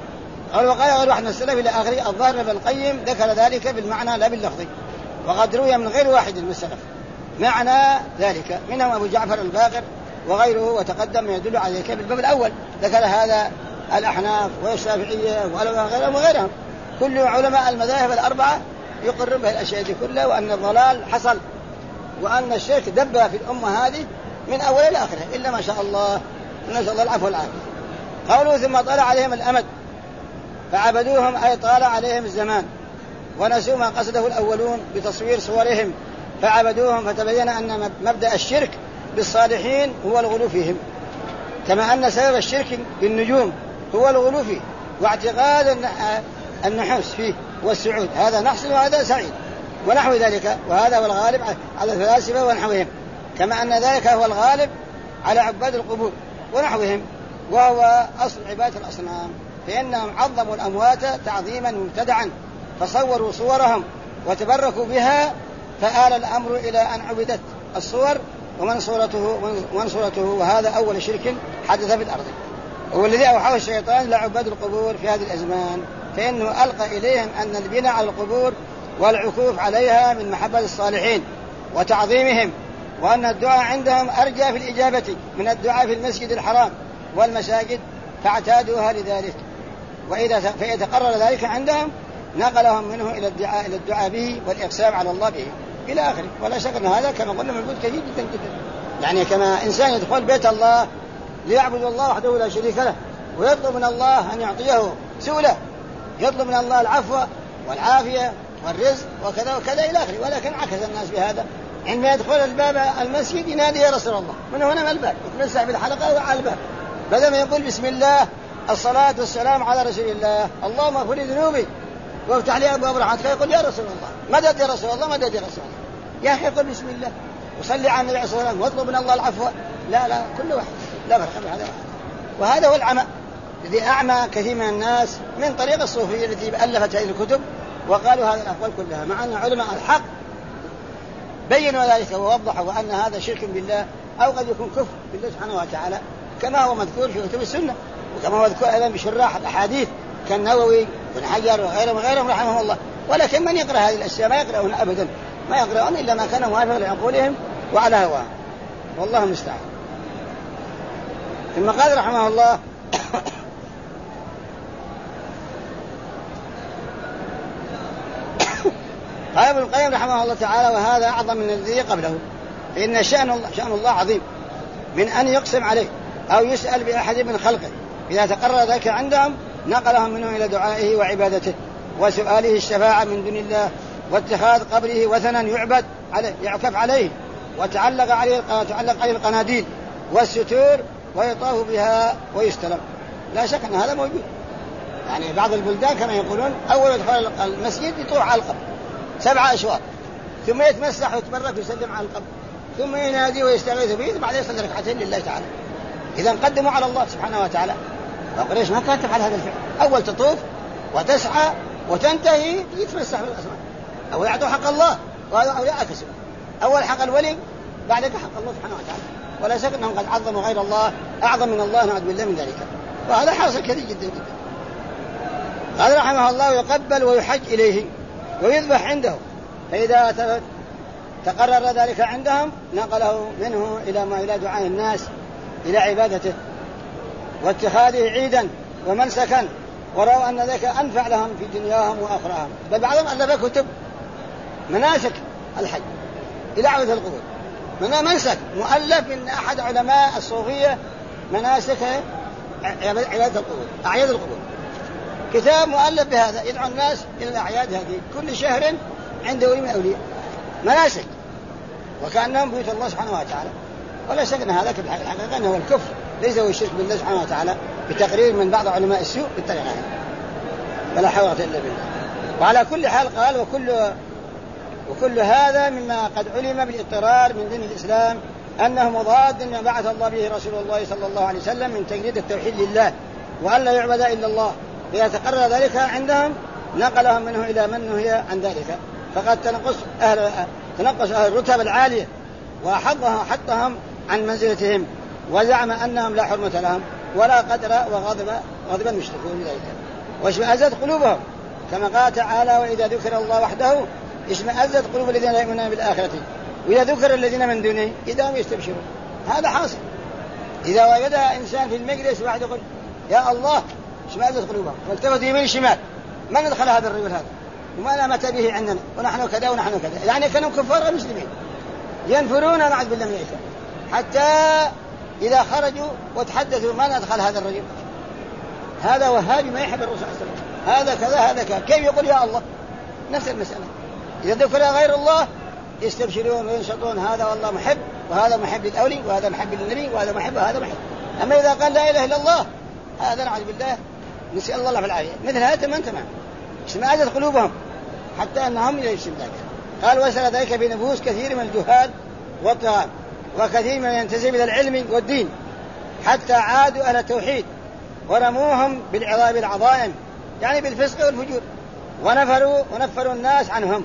وقال غير واحد من السلف إلى آخره. الظاهر ابن القيم ذكر ذلك بالمعنى لا باللفظ، وقد روي من غير واحد من السلف معنى ذلك، منهم أبو جعفر الباقر وغيره، وتقدم يدل على ذلك بالباب الأول. ذكر هذا الأحناف والشافعية وغيرهم، كل علماء المذاهب الأربعة يقرون به الأشياء دي كلها، وأن الضلال حصل وأن الشرك دب في الأمة هذه من أول إلى آخره إلا ما شاء الله، نسأل الله العفو والعافية. قالوا ثم طال عليهم الأمد فعبدوهم، أي طال عليهم الزمان ونسوا ما قصده الأولون بتصوير صورهم فعبدوهم، فتبين أن مبدأ الشرك بالصالحين هو الغلو فيهم، كما أن سبب الشرك بالنجوم هو الغلو فيه واعتقاد النحوس فيه والسعود، هذا نحس وهذا سعيد ونحو ذلك. وهذا هو الغالب على الفلاسفة ونحوهم، كما أن ذلك هو الغالب على عباد القبور ونحوهم، وهو أصل عبادة الأصنام، فإنهم عظموا الأموات تعظيما مبتدعا فصوروا صورهم وتبركوا بها، فآل الأمر إلى أن عبدت الصور ومنصورته، وهذا أول شرك حدث في الأرض، هو الذي أوحاه الشيطان لعباد القبور في هذه الأزمان، فإنه ألقى إليهم أن البناء على القبور والعكوف عليها من محبة الصالحين وتعظيمهم، وأن الدعاء عندهم أرجى في الإجابة من الدعاء في المسجد الحرام والمساجد، فاعتادوها لذلك، فإذا تقرر ذلك عندهم نقلهم منه إلى الدعاء به والإقسام على الله به إلى آخره. ولا شك أن هذا كما قلنا موجود كثير جدا جدا، يعني كما إنسان يدخل بيت الله ليعبد الله وحده لا شريك له ويطلب من الله أن يعطيه سؤله، يطلب من الله العفو والعافية والرزق وكذا وكذا إلى آخره. ولكن عكس الناس بهذا، عندما يدخل الباب المسجد ينادي يا رسول الله، من هنا من الباب يتمسح بالحلقة وعلى الباب، بدل ما يقول بسم الله الصلاة والسلام على رسول الله اللهم اغفر لي ذنوبي وافتح لي أبواب رحمتك، يقول يا رسول الله مدد، يا رسول الله مدد، يا رسول الله. يا أخي قل بسم الله وصلي على النبي صلى الله عليه وسلم واطلب من الله العفو. لا كل واحد لا فرق بين هذا. وهذا هو العمى الذي أعمى كثير من الناس من طريق الصوفية التي ألفت هذه الكتب وقالوا هذه الأقوال كلها، مع أن علماء الحق بينوا ذلك ووضحوا أن هذا شرك بالله أو قد يكون كفر بالله سبحانه وتعالى، كما هو مذكور في كتب السنة، وكما هو مذكور أيضا بشراح الأحاديث كالنووي بن حجر وغيرهم رحمه الله. ولكن من يقرأ هذه الأشياء ما يقرأون أبدا، ما يقرأون إلا ما كان موافقا لعقولهم وعلى هواهم، والله المستعان. ثم قال رحمه الله قال ابن القيم رحمه الله تعالى: وهذا أعظم من الذي قبله، فإن شأن الله عظيم من أن يقسم عليه أو يسأل بأحد من خلقه. إذا تقرر ذلك عندهم نقلهم منه إلى دعائه وعبادته وسؤاله الشفاعة من دون الله، واتخاذ قبره وثنا يعكف عليه وتعلق عليه القناديل والستور ويطاف بها ويستلم. لا شك أن هذا موجود، يعني بعض البلدان كما يقولون أول يدخل المسجد يطوح على القبر 7 أشواط، ثم يتمسح ويتبرك ويسلم على القبر، ثم ينادي ويستغيث به، بعد يصلي ركعتين لله تعالى. إذا قدموا على الله سبحانه وتعالى. فقريش ما كانت تفعل هذا الفعل، أول تطوف وتسعى وتنتهي يتمسح بالأسماء، أو يعطوا حق الله أو يعكسوا، أول حق الولي بعدك حق الله سبحانه وتعالى. ولا شك أنهم قد عظموا غير الله أعظم من الله، نعوذ بالله من ذلك، وهذا حاصل كثير جدا جدا. قال رحمه الله: يقبل ويحج إليه ويذبح عنده، فإذا تقرر ذلك عندهم نقله منه إلى دعاء الناس إلى عبادته واتخاذه عيدا ومنسكا، ورأوا أن ذلك أنفع لهم في دنياهم وآخرهم. بل بعضهم ألف كتب مناسك الحج إلى عبادة القبور، منسك مؤلف من أحد علماء الصوفية، مناسك عبادة القبور، أعياد القبور، كتاب مؤلف بهذا يدعو الناس إلى الأعياد هذه، كل شهر عنده ولي من أولياء مناسك، وكأنهم بيوت الله سبحانه وتعالى. ولا شك أن هذا الحقيقة أنه الكفر، ليس هو الشرك بالله سبحانه وتعالى، بتقرير من بعض علماء السوء بالطريقة هذه، ولا حول إلا بالله. وعلى كل حال قال: وكل هذا مما قد علم بالاضطرار من دين الإسلام أنه مضاد ما بعث الله به رسول الله صلى الله عليه وسلم من تجريد التوحيد لله وأن لا يعبد إلا الله. إذا تقرر ذلك عندهم نقلهم منه إلى من نهي عن ذلك، فقد تنقص أهل الرتب العالية وحطهم عن منزلتهم، وزعم أنهم لا حرمة لهم ولا قدر، وغضب المشركون ذلك واشمأزت قلوبهم، كما قال تعالى: وإذا ذكر الله وحده اشمأزت قلوب الذين لا يؤمنون بالآخرة وإذا ذكر الذين من دونه إذا هم يستبشرون. هذا حاصل، إذا وجد إنسان في المجلس واحد يقول يا الله اشمأزت قلوبهم، والتفت يمين شمال، من ندخل هذا الرجل هذا وما لا متى به عندنا ونحن كذا ونحن كذا، يعني كانوا كفار المسلمين ينفرون نعوذ بالله من الإسلام، حتى إذا خرجوا وتحدثوا ما ندخل هذا الرجل، هذا وهابي ما يحب الرسول صلى الله عليه وسلم، هذا كذا هذا كذا، كيف يقول يا الله؟ نفس المسألة، إذا ذكر غير الله يستبشرون وينشطون، هذا والله محب وهذا محب للأولي وهذا محب للنبي وهذا محب وهذا محب. أما إذا قال لا إله إلا الله هذا نعوذ بالله نسأل الله في العافية، مثل هذا تمام اشمأزت قلوبهم حتى أنهم يشركون ذلك. قال: وصل ذلك بنفوس كثير من الجهال والطغاة وكثير من ينتسب إلى العلم والدين، حتى عادوا أهل التوحيد ورموهم بالعذاب العظائم، يعني بالفسق والفجور، ونفروا الناس عنهم،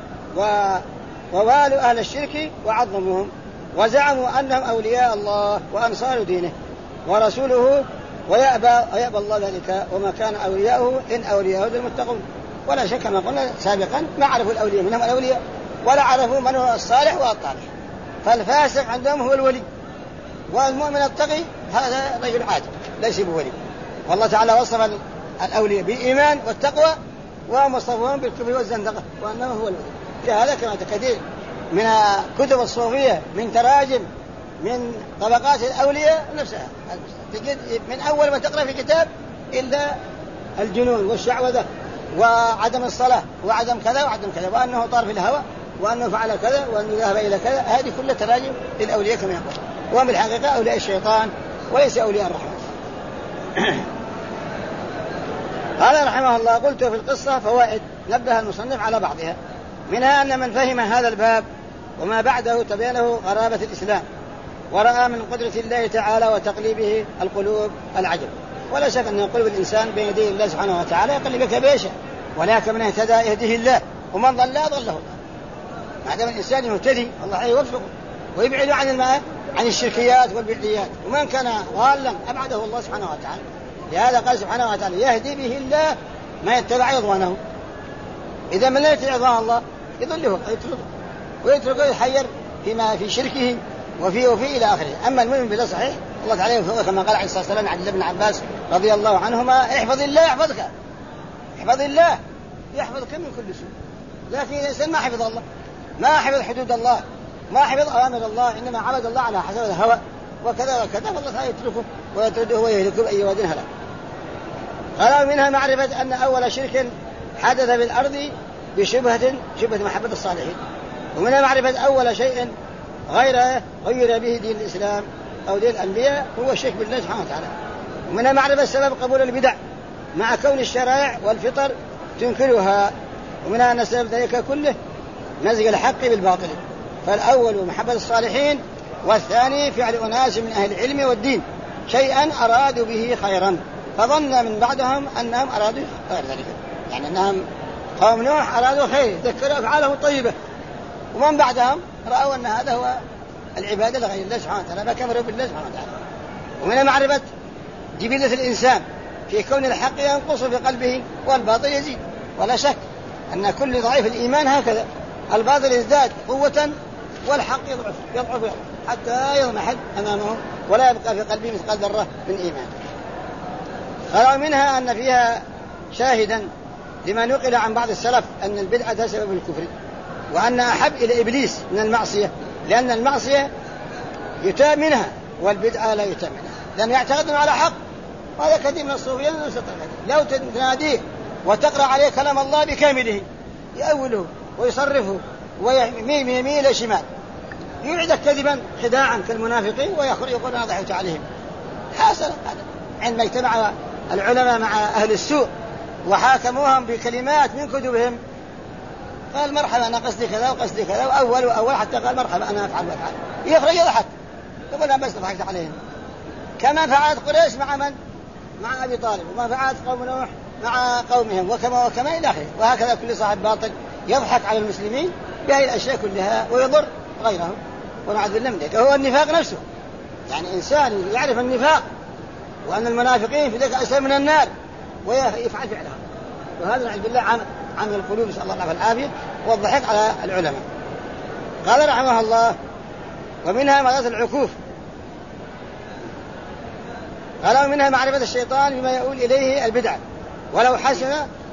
ووالوا أهل الشرك وعظموهم، وزعموا أنهم أولياء الله وأنصار دينه ورسوله، ويأبى الله ذلك، وما كان أولياءه إن أولياءه المتقون. ولا شك ما قلنا سابقا ما عرفوا الأولياء منهم الأولياء، ولا عرفوا من هو الصالح والطالح، فالفاسق عندهم هو الولي، والمؤمن التقي هذا رجل عادي ليس بولي. والله تعالى وصف الأولياء بالإيمان والتقوى، ووصفهم بالكفر والزندقة وأنه هو الولي. لهذا كما كثير من كتب الصوفية من تراجم من طبقات الأولياء نفسها، تجد من أول ما تقرأ في كتاب إلا الجنون والشعوذة وعدم الصلاة وعدم كذا وعدم كذا، وأنه طار في الهواء وأنه فعل كذا وأنه ذهب إلى كذا، هذه كلها تراجم للأولياء كما يقول، وهم الحقيقة أولياء الشيطان وليس أولياء الرحمن. قال رحمه الله: قلت في القصة فوائد نبه المصنف على بعضها، منها أن من فهم هذا الباب وما بعده تبين له غرابة الإسلام، ورأى من قدرة الله تعالى وتقليبه القلوب العجب. ولا شك أن قلوب الإنسان بين يدي الله سبحانه وتعالى يقلبك بيشه، ولكن من اهتدى يهديه الله ومن ضل ضله الله. ما دام الإنسان يهتدي الله يوفقه ويبعد عن الشركيات والبدعيات، ومن كان ضالا أبعده الله سبحانه وتعالى. لهذا قال سبحانه وتعالى: يهدي به الله ما يتبع رضوانه. إذا من لا يطيع رضوان الله يضله ويتركه يحير فيما في شركه وفيه إلى آخره. أما المؤمن بالله صحيح الله تعالى كما قال عليه الصلاة والسلام عن ابن عباس رضي الله عنهما: احفظ الله يحفظك، احفظ الله يحفظك من كل سوء. لكن الإنسان ما حفظ الله، ما حفظ حدود الله، ما حفظ أوامر الله، إنما عبد الله على حسب الهوى وكذا وكذا، والله تعالى يتركه ويترده ويهلكه بأي واد هلك. قالوا منها معرفة أن أول شرك حدث في الأرض بشبهة محبة الصالحين. ومنها معرفة أول شيء غير به دين الإسلام أو دين الأنبياء هو الشرك بالله سبحانه وتعالى. ومنها معرفة سبب قبول البدع مع كون الشرائع والفطر تنكرها. ومنها أن سبب ذلك كله مزج الحق بالباطل، فالأول محبة الصالحين، والثاني فعل أناس من أهل العلم والدين شيئا أرادوا به خيرا، فظن من بعدهم أنهم أرادوا غير ذلك، يعني أنهم قوم نوح أرادوا خير ذكروا أفعالهم الطيبة، ومن بعدهم رأوا أن هذا هو العبادة لغير الله سبحانه وتعالى فكفروا بالله سبحانه وتعالى. ومن معرفة جبلة الإنسان في كون الحق ينقص في قلبه والباطل يزيد، ولا شك أن كل ضعيف الإيمان هكذا، الباطل يزداد قوة والحق يضعف حتى يضمحل أمامه ولا يبقى في قلبه مثقال ذرة من إيمان. قالوا منها أن فيها شاهدا لما نقل عن بعض السلف أن البدعة سبب الكفر، وأن أحب إلى إبليس من المعصية، لأن المعصية يتاب منها والبدعة لا يتاب منها، لم يعتقدون على حق. وهذا كثير من الصوفيين لو تناديه وتقرأ عليه كلام الله بكامله يأوله ويصرفه ويميل يمين إلى شمال، يعيدك كذبا خداعا كالمنافقين ويقول أنا ضحكت عليهم. حاصل هذا عندما اجتمع العلماء مع أهل السوء وحاكموهم بكلمات من كتبهم، قال مرحبا أنا قصدي كذا وقصدي كذا، وأول حتى قال مرحبا أنا أفعل وأفعل، يخرج يضحك يقول أنا بس ضحكت عليهم. كما فعلت قريش مع من؟ مع أبي طالب، وما فعلت قوم نوح مع قومهم، وكما إلى آخره. وهكذا كل صاحب باطل يضحك على المسلمين بهذه الأشياء كلها ويضر غيرهم، ونعوذ بالله من ذلك. هو النفاق نفسه، يعني إنسان يعرف النفاق وأن المنافقين في ذلك أسهل من النار ويفعل فعلها، وهذا نعوذ بالله عن القلوب، نسأل الله العافية، والضحك على العلماء. قال رحمه الله: ومنها مرض العكوف. قال ومنها معرفة الشيطان بما يؤول إليه البدعة ولو حسن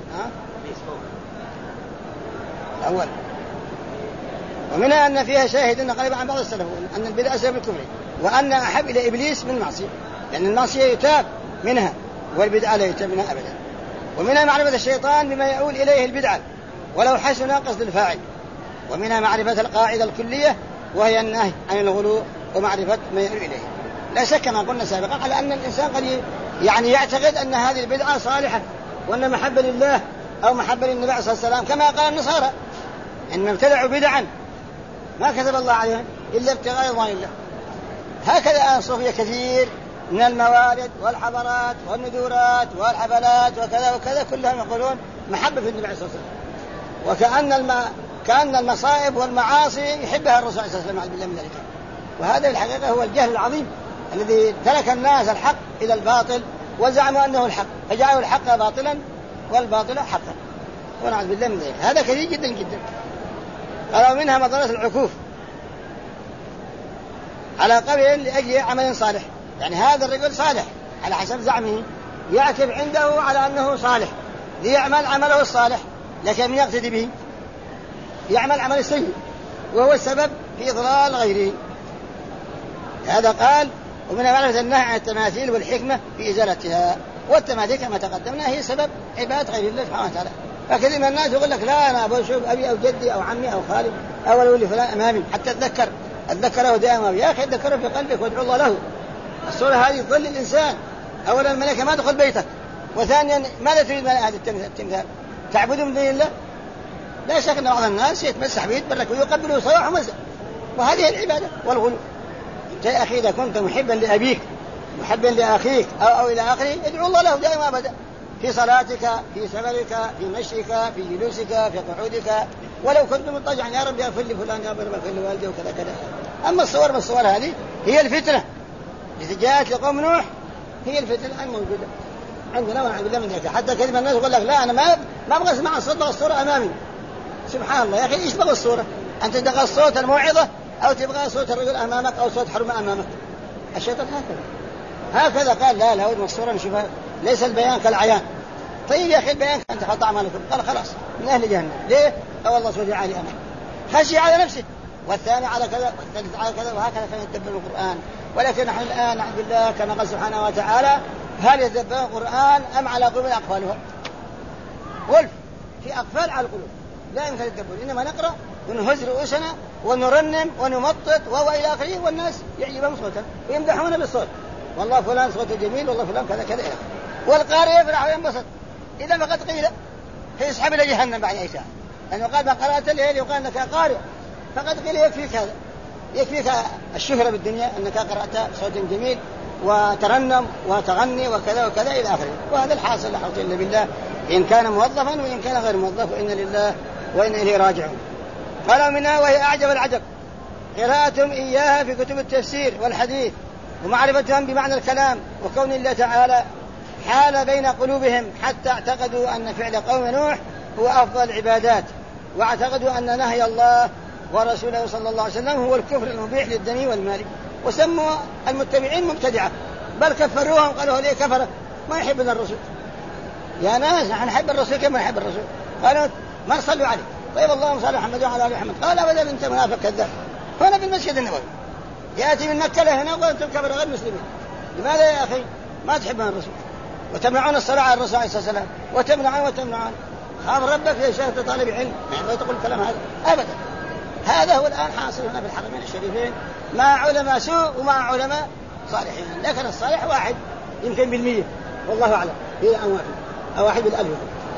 الأول. ومنها أن فيها شاهد قريب عن بعض السلف أن البدعة سبب الكفر، وأن أحب إلى إبليس من المعصية، لأن المعصية يتاب منها والبدعة لا يتاب منها أبدا. ومنها معرفة الشيطان بما يؤول إليه البدعة ولو حسن قصد الفاعل. ومنها معرفة القاعدة الكلية وهي النهي عن الغلو ومعرفة ما يؤول إليه. لا شك كما قلنا سابقا على أن الإنسان قد يعني يعتقد أن هذه البدعة صالحة وأن محبة لله أو محبة للنبي صلى الله عليه وسلم، كما قال النصارى إن ابتدعوا بدعا ما كتب الله عليها إلا ابتغاء رضوان الله. هكذا الآن صوفيا كثير من الموالد والحضارات والندورات والحفلات وكذا وكذا كلهم يقولون محبة في النبي صلى الله عليه وسلم، كأن المصائب والمعاصي يحبها الرسول صلى الله عليه وسلم بالله من ذلك. وهذا الحقيقة هو الجهل العظيم الذي ترك الناس الحق إلى الباطل وزعموا أنه الحق، فجعلوا الحق باطلا والباطل حقا، ونعوذ بالله من ذلك. هذا كثير جدا جدا. قالوا منها مضرة العكوف على قبل لأجل عمل صالح، يعني هذا الرجل صالح على حسب زعمه، يعكف عنده على أنه صالح ليعمل عمله الصالح، لكن من يقتدي به يعمل عمل السيء وهو السبب في إضلال غيره. هذا قال ومن معرفة النهي عن التماثيل والحكمة في إزالتها، والتماثيل كما تقدمنا هي سبب عبادة غير الله سبحانه وتعالى. فكثير من الناس يقول لك لا أنا أبغى أشوف أبي أو جدي أو عمي أو خالي أو ولي فلان أمامي حتى أتذكره دائما. يا أخي أتذكره في قلبك وادعو الله له. الصورة هذه تضل الإنسان. أولا الملائكة ما تدخل بيتك، وثانيا ماذا تريد من هذا التمثال؟ تعبده من دون الله؟ لا شك أن بعض الناس يتمسح ويتبرك ويقبله صباح ومساء، وهذه العبادة والغلو. أنت يا أخي إذا كنت محبا لأبيك محبا لأخيك أو إلى آخره ادعو الله له دائما أبدا، في صلاتك في سفرك في مشيك في جلوسك في قعودك، ولو كنت مضطجعا يا رب اغفر لي فلان يا رب اغفر لي والدي وكذا كذا. أما الصور من الصور هذه هي الفتنة التي جاءت لقوم نوح، هي الفتنة الموجودة عندنا ونعوذ بالله من ذلك. حتى كلمة الناس يقول لك لا أنا ما أبغى أسمع الصوت والصورة أمامي، سبحان الله يا أخي، إيش تبغى الصورة؟ أنت تبغى صوت الموعظة أو تبغى صوت الرجل أمامك أو صوت حرمة أمامك؟ الشيطان هكذا قال لا لا، الصورة نشوفها، ليس البيان كالعيان. طيب يا أخي البيان أنت حط أعمالكم، قال خلاص من أهل جهنم. ليه؟ أو الله سبحانه وتعالى أمام خشي على نفسه، والثاني على كذا، والثالث على كذا، وهكذا كان يتدبر القرآن. ولكن نحن الآن نعوذ بالله كما قال سبحانه وتعالى هل يتدبر القرآن أم على قلوب أقفالها؟ ولف في أقفال على القلوب، لا يمكن التدبر، إنما نقرأ ونهز رؤوسنا ونرنم ونمطط وإلى آخره، والناس يعجبهم صوتا ويمدحون بالصوت، والله فلان صوته جميل، والله فلان كذا كذا، والقارئ يفرح وينبسط. إذا فقد قيل فيسحب إلى جهنم بعد أي ساعة، لأنه قال ما قرأت الليل يقال أنك قارئ، فقد قيل يكفيك هذا، يكفيك الشهرة بالدنيا أنك قرأت صوت جميل وترنم وتغني وكذا وكذا إلى آخره. وهذا الحاصل لا حول إلا بالله، إن كان موظفا وإن كان غير موظف، وإن لله وإن إليه راجعون. قال منها وهي أعجب العجب قراءتهم إياها في كتب التفسير والحديث، ومعرفتهم بمعنى الكلام، وكون الله تعالى حال بين قلوبهم حتى اعتقدوا أن فعل قوم نوح هو أفضل العبادات، واعتقدوا أن نهي الله ورسوله صلى الله عليه وسلم هو الكفر المبيح للدم والمال، وسموا المتبعين مبتدعة، بل كفروهم قالوا ليه كفر ما يحبنا الرسول. يا ناس نحن نحب الرسول كما نحب الرسول، قالوا ما صلوا عليه. طيب اللهم صل على محمد وعلى آل محمد. قال أبدا أنت منافق كذاب. هنا في المسجد النبوي يأتي من مكة لهنا وأنتم كفر غير مسلمين. لماذا يا أخي ما تحبون الرسول وتمنعون الصلاة على الرسول عليه الصلاة والسلام وتمنعون؟ خاف ربك يا شيخ طالب علم ما تقول الكلام هذا أبدا. هذا هو الآن حاصل هنا في الحرمين الشريفين مع علماء سوء ومع علماء صالحين، لكن الصالح واحد يمكن بالمية والله أعلم، هي أو واحد بالألف.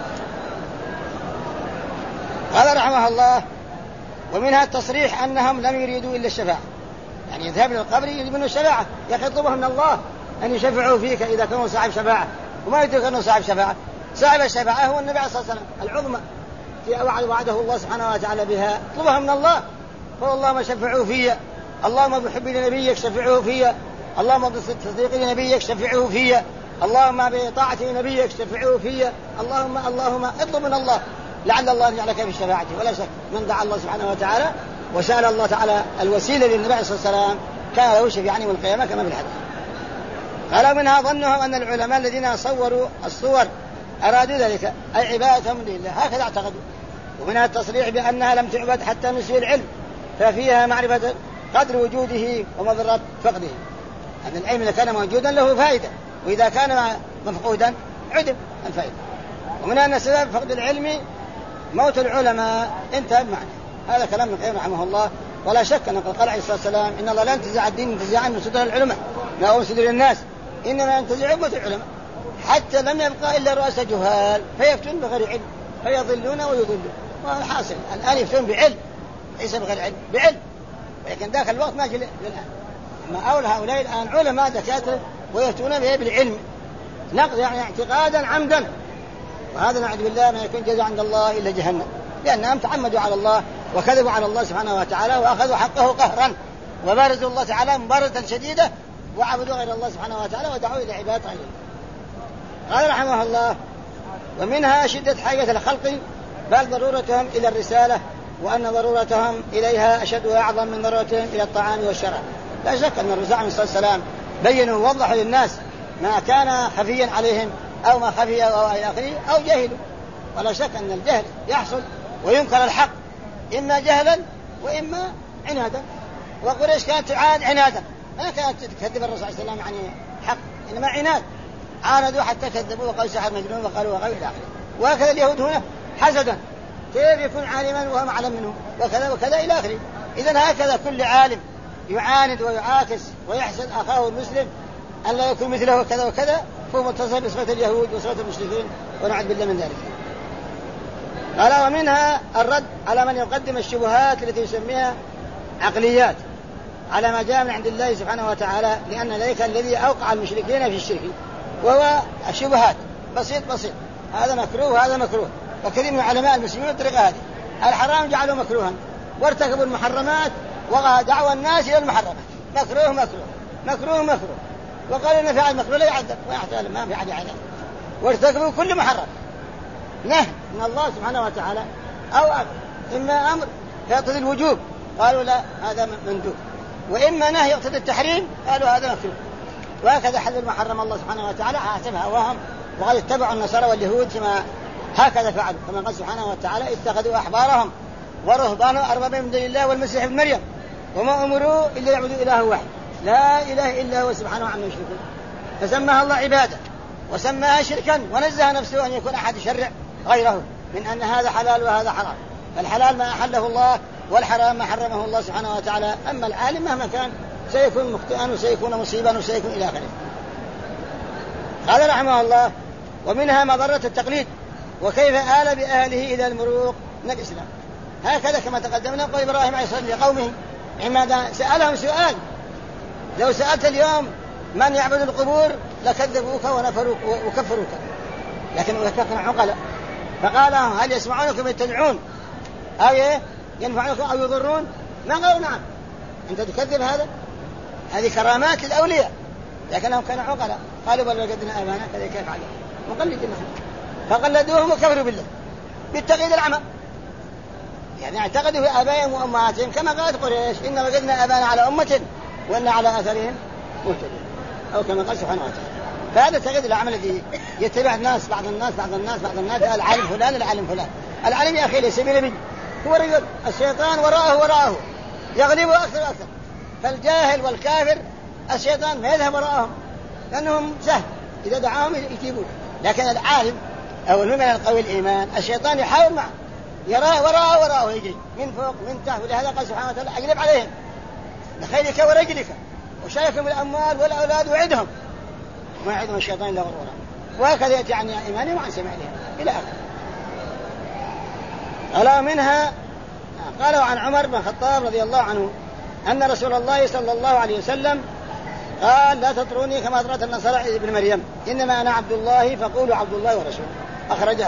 قال رحمه الله ومنها التصريح أنهم لم يريدوا إلا الشفاعة، يعني يذهب للقبر يريد منه الشفاعة، يطلبه من الله أن يشفعوا فيك إذا كانوا صاحب شفاعة، وما يدرك أنه صاحب شفاعة. صاحب الشفاعة هو النبي عليه الصلاة والسلام العظمى في وعده الله سبحانه وتعالى بها، اطلبها من الله. فاللهم شفعوا فيا، اللهم بحب نبيك شفعه فيا، اللهم بتصديق نبيك شفعه فيا، اللهم بطاعة نبيك شفعه فيا، اللهم اطلب من الله لعل الله يجعلك في الشفاعة. ولا شك من دعا الله سبحانه وتعالى وسأل الله تعالى الوسيلة للنبي عليه الصلاة والسلام كان له شفيعا يوم القيامة كما في الحديث. قال منها ظنهم أن العلماء الذين صوروا الصور أرادوا ذلك أي عبادتهم لله، هكذا اعتقدوا. ومنها التصريح بأنها لم تعبد حتى نسي العلم، ففيها معرفة قدر وجوده ومضرة فقده، أن العلم إذا كان موجودا له فائدة، وإذا كان مفقودا عدم الفائدة. ومنها أن سبب فقد العلم موت العلماء، انتهى المعنى. هذا كلام ابن القيم رحمه الله. ولا شك أن قال عليه الصلاة والسلام إن الله لا ينتزع الدين انتزاعا من صدور العلماء لا هو صدور الناس، إنما ينتزع موت العلماء حتى لم يبقى إلا رؤساء جهال فيفتون بغير علم فيضلون ويضلون. والحاصل الآن يفتون بعلم ليس بغير علم، بعلم، لكن ذاك الوقت ما جاء للآن. أما أولى هؤلاء الآن علماء دكاترة ويفتون به بالعلم نقض يعني اعتقادا عمدا، وهذا نعوذ بالله ما يكون جزاء عند الله إلا جهنم، لأنهم تعمدوا على الله وكذبوا على الله سبحانه وتعالى وأخذوا حقه قهرا وبارزوا الله تعالى مبارزة شديدة وعبدوا غير الله سبحانه وتعالى ودعوا إلى عبادة غيره. قال رحمه الله ومنها شدة حاجة الخلق بل ضرورتهم إلى الرسالة، وأن ضرورتهم إليها أشد وأعظم من ضرورتهم إلى الطعام والشراب. لا شك أن الرسول عليه الصلاة والسلام بينوا ووضحوا للناس ما كان خفيا عليهم أو ما خفي أو إلى آخره أو جهلوا. ولا شك أن الجهل يحصل وينكر الحق إما جهلا وإما عنادا، وقريش كانت تعاند عنادا، ما كانت تكذب الرسول صلى الله عليه وسلم يعني حق، إنما عناد، عاندوا حتى كذبوا وقالوا سحر مجنون وقالوا وغير إلى آخره. وهكذا اليهود هنا حسدا، كيف يكون عالما وهم أعلم منه وكذا وكذا إلى آخره. إذن هكذا كل عالم يعاند ويعاكس ويحسد أخاه المسلم أن لا يكون مثله وكذا وكذا، فهو متصل بصفة اليهود وصفة المشركين ونعوذ بالله من ذلك. قال ومنها الرد على من يقدم الشبهات التي يسميها عقليات على ما جاء من عند الله سبحانه وتعالى، لأن ذلك الذي أوقع المشركين في الشرك، وهو الشبهات بسيط هذا مكروه وهذا مكروه. وكثير من علماء المسلمين الطريقة هذه الحرام جعلوا مكروها وارتكبوا المحرمات ودعوا الناس إلى المحرمات، مكروه مكروه مكروه مكروه، وقالوا إن فعل مكروه لا يعذب ويحتال ما في عذاب، وارتكبوا كل محرم نهي من الله سبحانه وتعالى أو إما أمر يقتضي الوجوب قالوا لا هذا مندوب، وإما نهي يقتضي التحريم قالوا هذا مكروه. وهكذا حل ما حرم الله سبحانه وتعالى حسب هواهم، وقد اتبعوا النصارى واليهود كما هكذا فعلوا، كما قال سبحانه وتعالى اتخذوا أحبارهم ورهبانهم أربابا من دون الله والمسيح ابن مريم وما أمروا إلا يعبدوا إله واحد لا إله إلا هو سبحانه عما يشركون، فسماها الله عبادة وسماها شركا، ونزه نفسه أن يكون أحد يشرع غيره من أن هذا حلال وهذا حرام. فالحلال ما أحله الله والحرام ما حرمه الله سبحانه وتعالى. أما العالم مهما كان سيكون مخطئا وسيكون مصيبا وسيكون إلى آخره. قال رحمه الله: ومنها مضرة التقليد وكيف آل بأهله إلى المروق من الإسلام. هكذا كما تقدمنا قول إبراهيم عليه الصلاة والسلام لقومه عندما سألهم سؤال: لو سألت اليوم من يعبد القبور لكذبوك ونفروك وكفروك، لكن كانوا عقلاء، فقال: هل يسمعونكم يتدعون أو ينفعونكم أو يضرون؟ ما قالوا نعم. أنت تكذب هذا؟ هذه كرامات الأولياء، لكنهم كانوا عقلاء قالوا: بل وجدنا آباءنا كذا كيف عليه مقلدين، فقلدوهم وكفروا بالله بالتقليد العمى، يعني اعتقدوا في آبائهم وأمهاتهم كما قالت قريش: إن وجدنا آباءنا على أمة وإن على آثارهم مهتدون، أو كما قال سبحانه وتعالى. فهذا التقليد العمى الذي يتبع الناس بعض الناس العالم فلان العالم فلان. العالم يا أخي ليس بنبي، هو رجل، الشيطان وراءه يغلبه أكثر. فالجاهل والكافر الشيطان ما يذهب وراءهم لأنهم سهل إذا دعاهم يجيبون، لكن العالم أو المؤمن القوي الإيمان الشيطان يحاول معه، يراه وراءه يجي من فوق من تحت. ولهذا قال سبحانه وتعالى: أقلب عليهم لخيلك ورجلك وشاركهم الأموال والأولاد وعدهم ما يعدهم الشيطان إلا غرورا. وهكذا يأتي عن إيمانهم وعن سماعهم إلى آخره. قال منها قالوا عن عمر بن الخطاب رضي الله عنه أن رسول الله صلى الله عليه وسلم قال: لا تطروني كما أطرت النصارى ابن مريم، إنما أنا عبد الله فقولوا عبد الله ورسوله. أخرجه.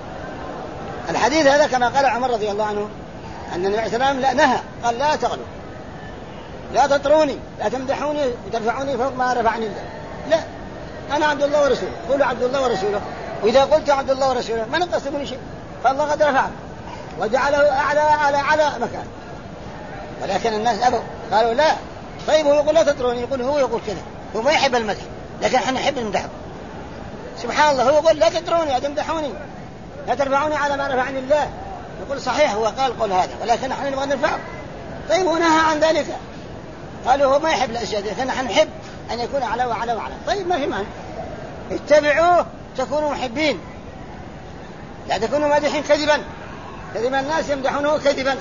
الحديث هذا كما قال عمر رضي الله عنه أن النبي عليه السلام لا نهى، قال: لا تغلوا، لا تطروني، لا تمدحوني وترفعوني فوق ما رفعني الله، لا، أنا عبد الله ورسوله، قولوا عبد الله ورسوله. وإذا قلت عبد الله ورسوله ما نقص شيء، فالله قد رفعه وجعله أعلى مكان. ولكن الناس أبوا قالوا: لا. طيب هو يقول لا تطروني، يقول هو يقول كذا، هو ما يحب المدح، لكن احنا نحب المدح. سبحان الله، هو يقول لا تطروني، لا تمدحوني، لا ترفعوني على ما رفعني الله. يقول صحيح هو قال قول هذا، ولكن نحن نبغى نرفعه. طيب هو نهى عن ذلك، قالوا هو ما يحب الأشياء دي، لكن نحن نحب أن يكون أعلى وأعلى وأعلى. طيب ما في معنى، اتبعوه تكونوا محبين، لا تكونوا مادحين كذبا الناس يمدحونه كذبا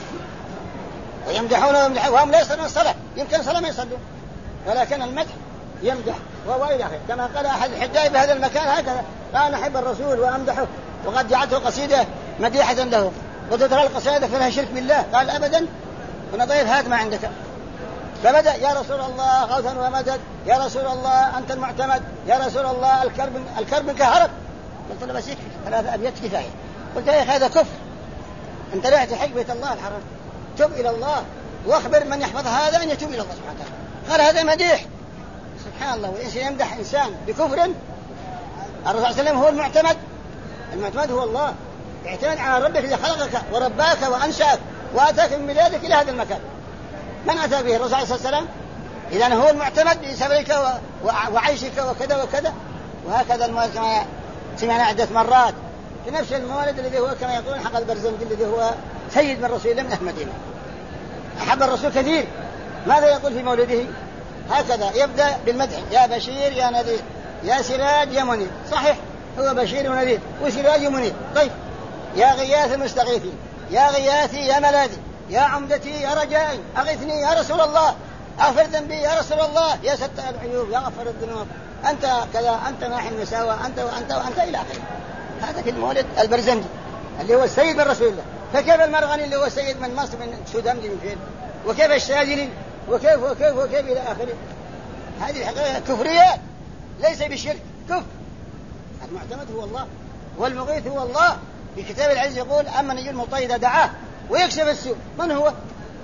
ويمدحونه وهم لا يصلون الصلاة، يمكن صلاة ما يصلون، ولكن المدح يمدح وهو إلى آخره. كما قال أحد الحجاج بهذا المكان هكذا: لا نحب الرسول وأمدحه، وقد جعلته قصيدة مديحة له، وتترى القصيدة فيها شرك بالله. قال: أبدا، ونضيف هات ما عندك. فبدأ: يا رسول الله غوثا ومدد، يا رسول الله أنت المعتمد، يا رسول الله الكرب كهرب. قلت له: بس يكفي 3 أبيات كفاية. قلت: يا أخي هذا كفر، أنت لا تحق بيت الله الحرام، تب إلى الله واخبر من يحفظ هذا أن يتوب إلى الله سبحانه وتعالى. قال: هذا مديح. سبحان الله، والإنسان يمدح إنسان بكفر. الرسول صلى الله عليه وسلم هو المعتمد هو الله، اعتمد على ربك الذي خلقك ورباك وأنشأك وأتاك من ميلادك إلى هذا المكان. من أتى به؟ الرسول صلى الله عليه وسلم. إذن هو المعتمد بسبرك وعيشك وكذا وكذا. وهكذا المولد كما سمعنا عدة مرات في نفس المولد الذي هو كما يقولون حق البرزنجي الذي هو سيد من رسول الله من أهل المدينة، أحب الرسول كثير. ماذا يقول في مولده؟ هكذا يبدأ بالمدح: يا بشير يا نذير يا سراج يا منير. صحيح هو بشير ونذير وسراج ومنير. طيب: يا غياث المستغيثين، يا غياثي يا ملاذي، يا عمدتي يا رجائي، أغثني يا رسول الله، اغفر ذنبي يا رسول الله، يا ستر العيوب، يا غفر الذنوب، أنت كذا، أنت ناحي المساواة، أنت وأنت إلى آخره. هذا في المولد البرزنجي اللي هو السيد من رسول الله. فكيف المرغني اللي هو سيد من مصر من السودان من فين، وكيف الشاذلي، وكيف إلى آخره. هذه الحقيقة كفريات ليس بالشرك، كفر. المعتمد هو الله والمغيث هو الله. في كتاب العز يقول: أما نجي المطيع إذا دعاه ويكشف السوء. من هو؟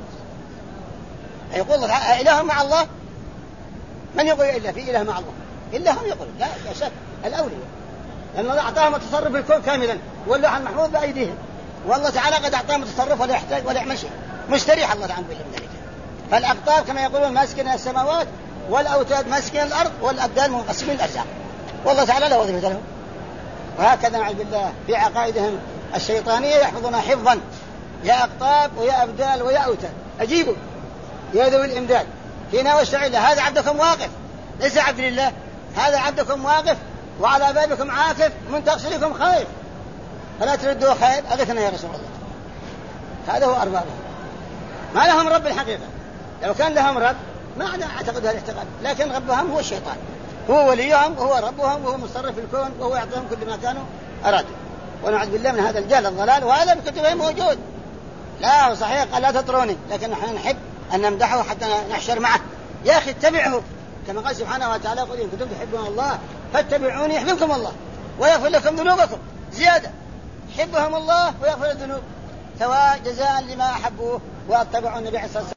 يقول إله مع الله؟ من يقول إلا في إله مع الله؟ إلا هم يقولون لا شك الأولياء، لأن الله أعطاهم التصرف في الكون كاملا واللوح المحفوظ بأيديهم، والله تعالى قد أعطاه متصرف ولا يحتاج ولا يعمل شيء، مستريح الله تعالى من ذلك. فالأقطاب كما يقولون ماسكين السماوات، والأوتاد ماسكين الأرض، والأبدان منقسمين الأرزاق، والله تعالى لا وظيفة لهم. وهكذا نعوذ بالله في عقائدهم الشيطانية يحفظون حفظا، يا أقطاب ويا أبدال ويا أوتاد أجيبوا يا ذوي الإمداد فينا واستعين. هذا عبدكم واقف، ليس عبد لله، هذا عبدكم واقف وعلى بابكم عاكف من تقصيركم خايف، فلا تردوا خير أغثنا يا رسول الله. هذا هو أربابهم، ما لهم رب الحقيقة. لو كان لهم رب ما أعتقد هذا الاعتقاد، لكن ربهم هو الشيطان، هو وليهم وهو ربهم وهو مصرف الكون وهو يعطيهم كل ما كانوا أرادوا. ونعوذ بالله من هذا الجهل الضلال، وهذا بكتبهم موجود. لا صحيح قال لا تطروني، لكن نحن نحب أن نمدحه حتى نحشر معه. يا أخي اتبعه كما قال سبحانه وتعالى قل إن كنتم تحبون الله فاتبعوني يحببكم الله ويغفر لكم ذنوبكم. زيادة يحبهم الله ويغفر الذنوب، سواء جزاء لما أحبوه واتبعوا النبي عليه الصلاة والسلام.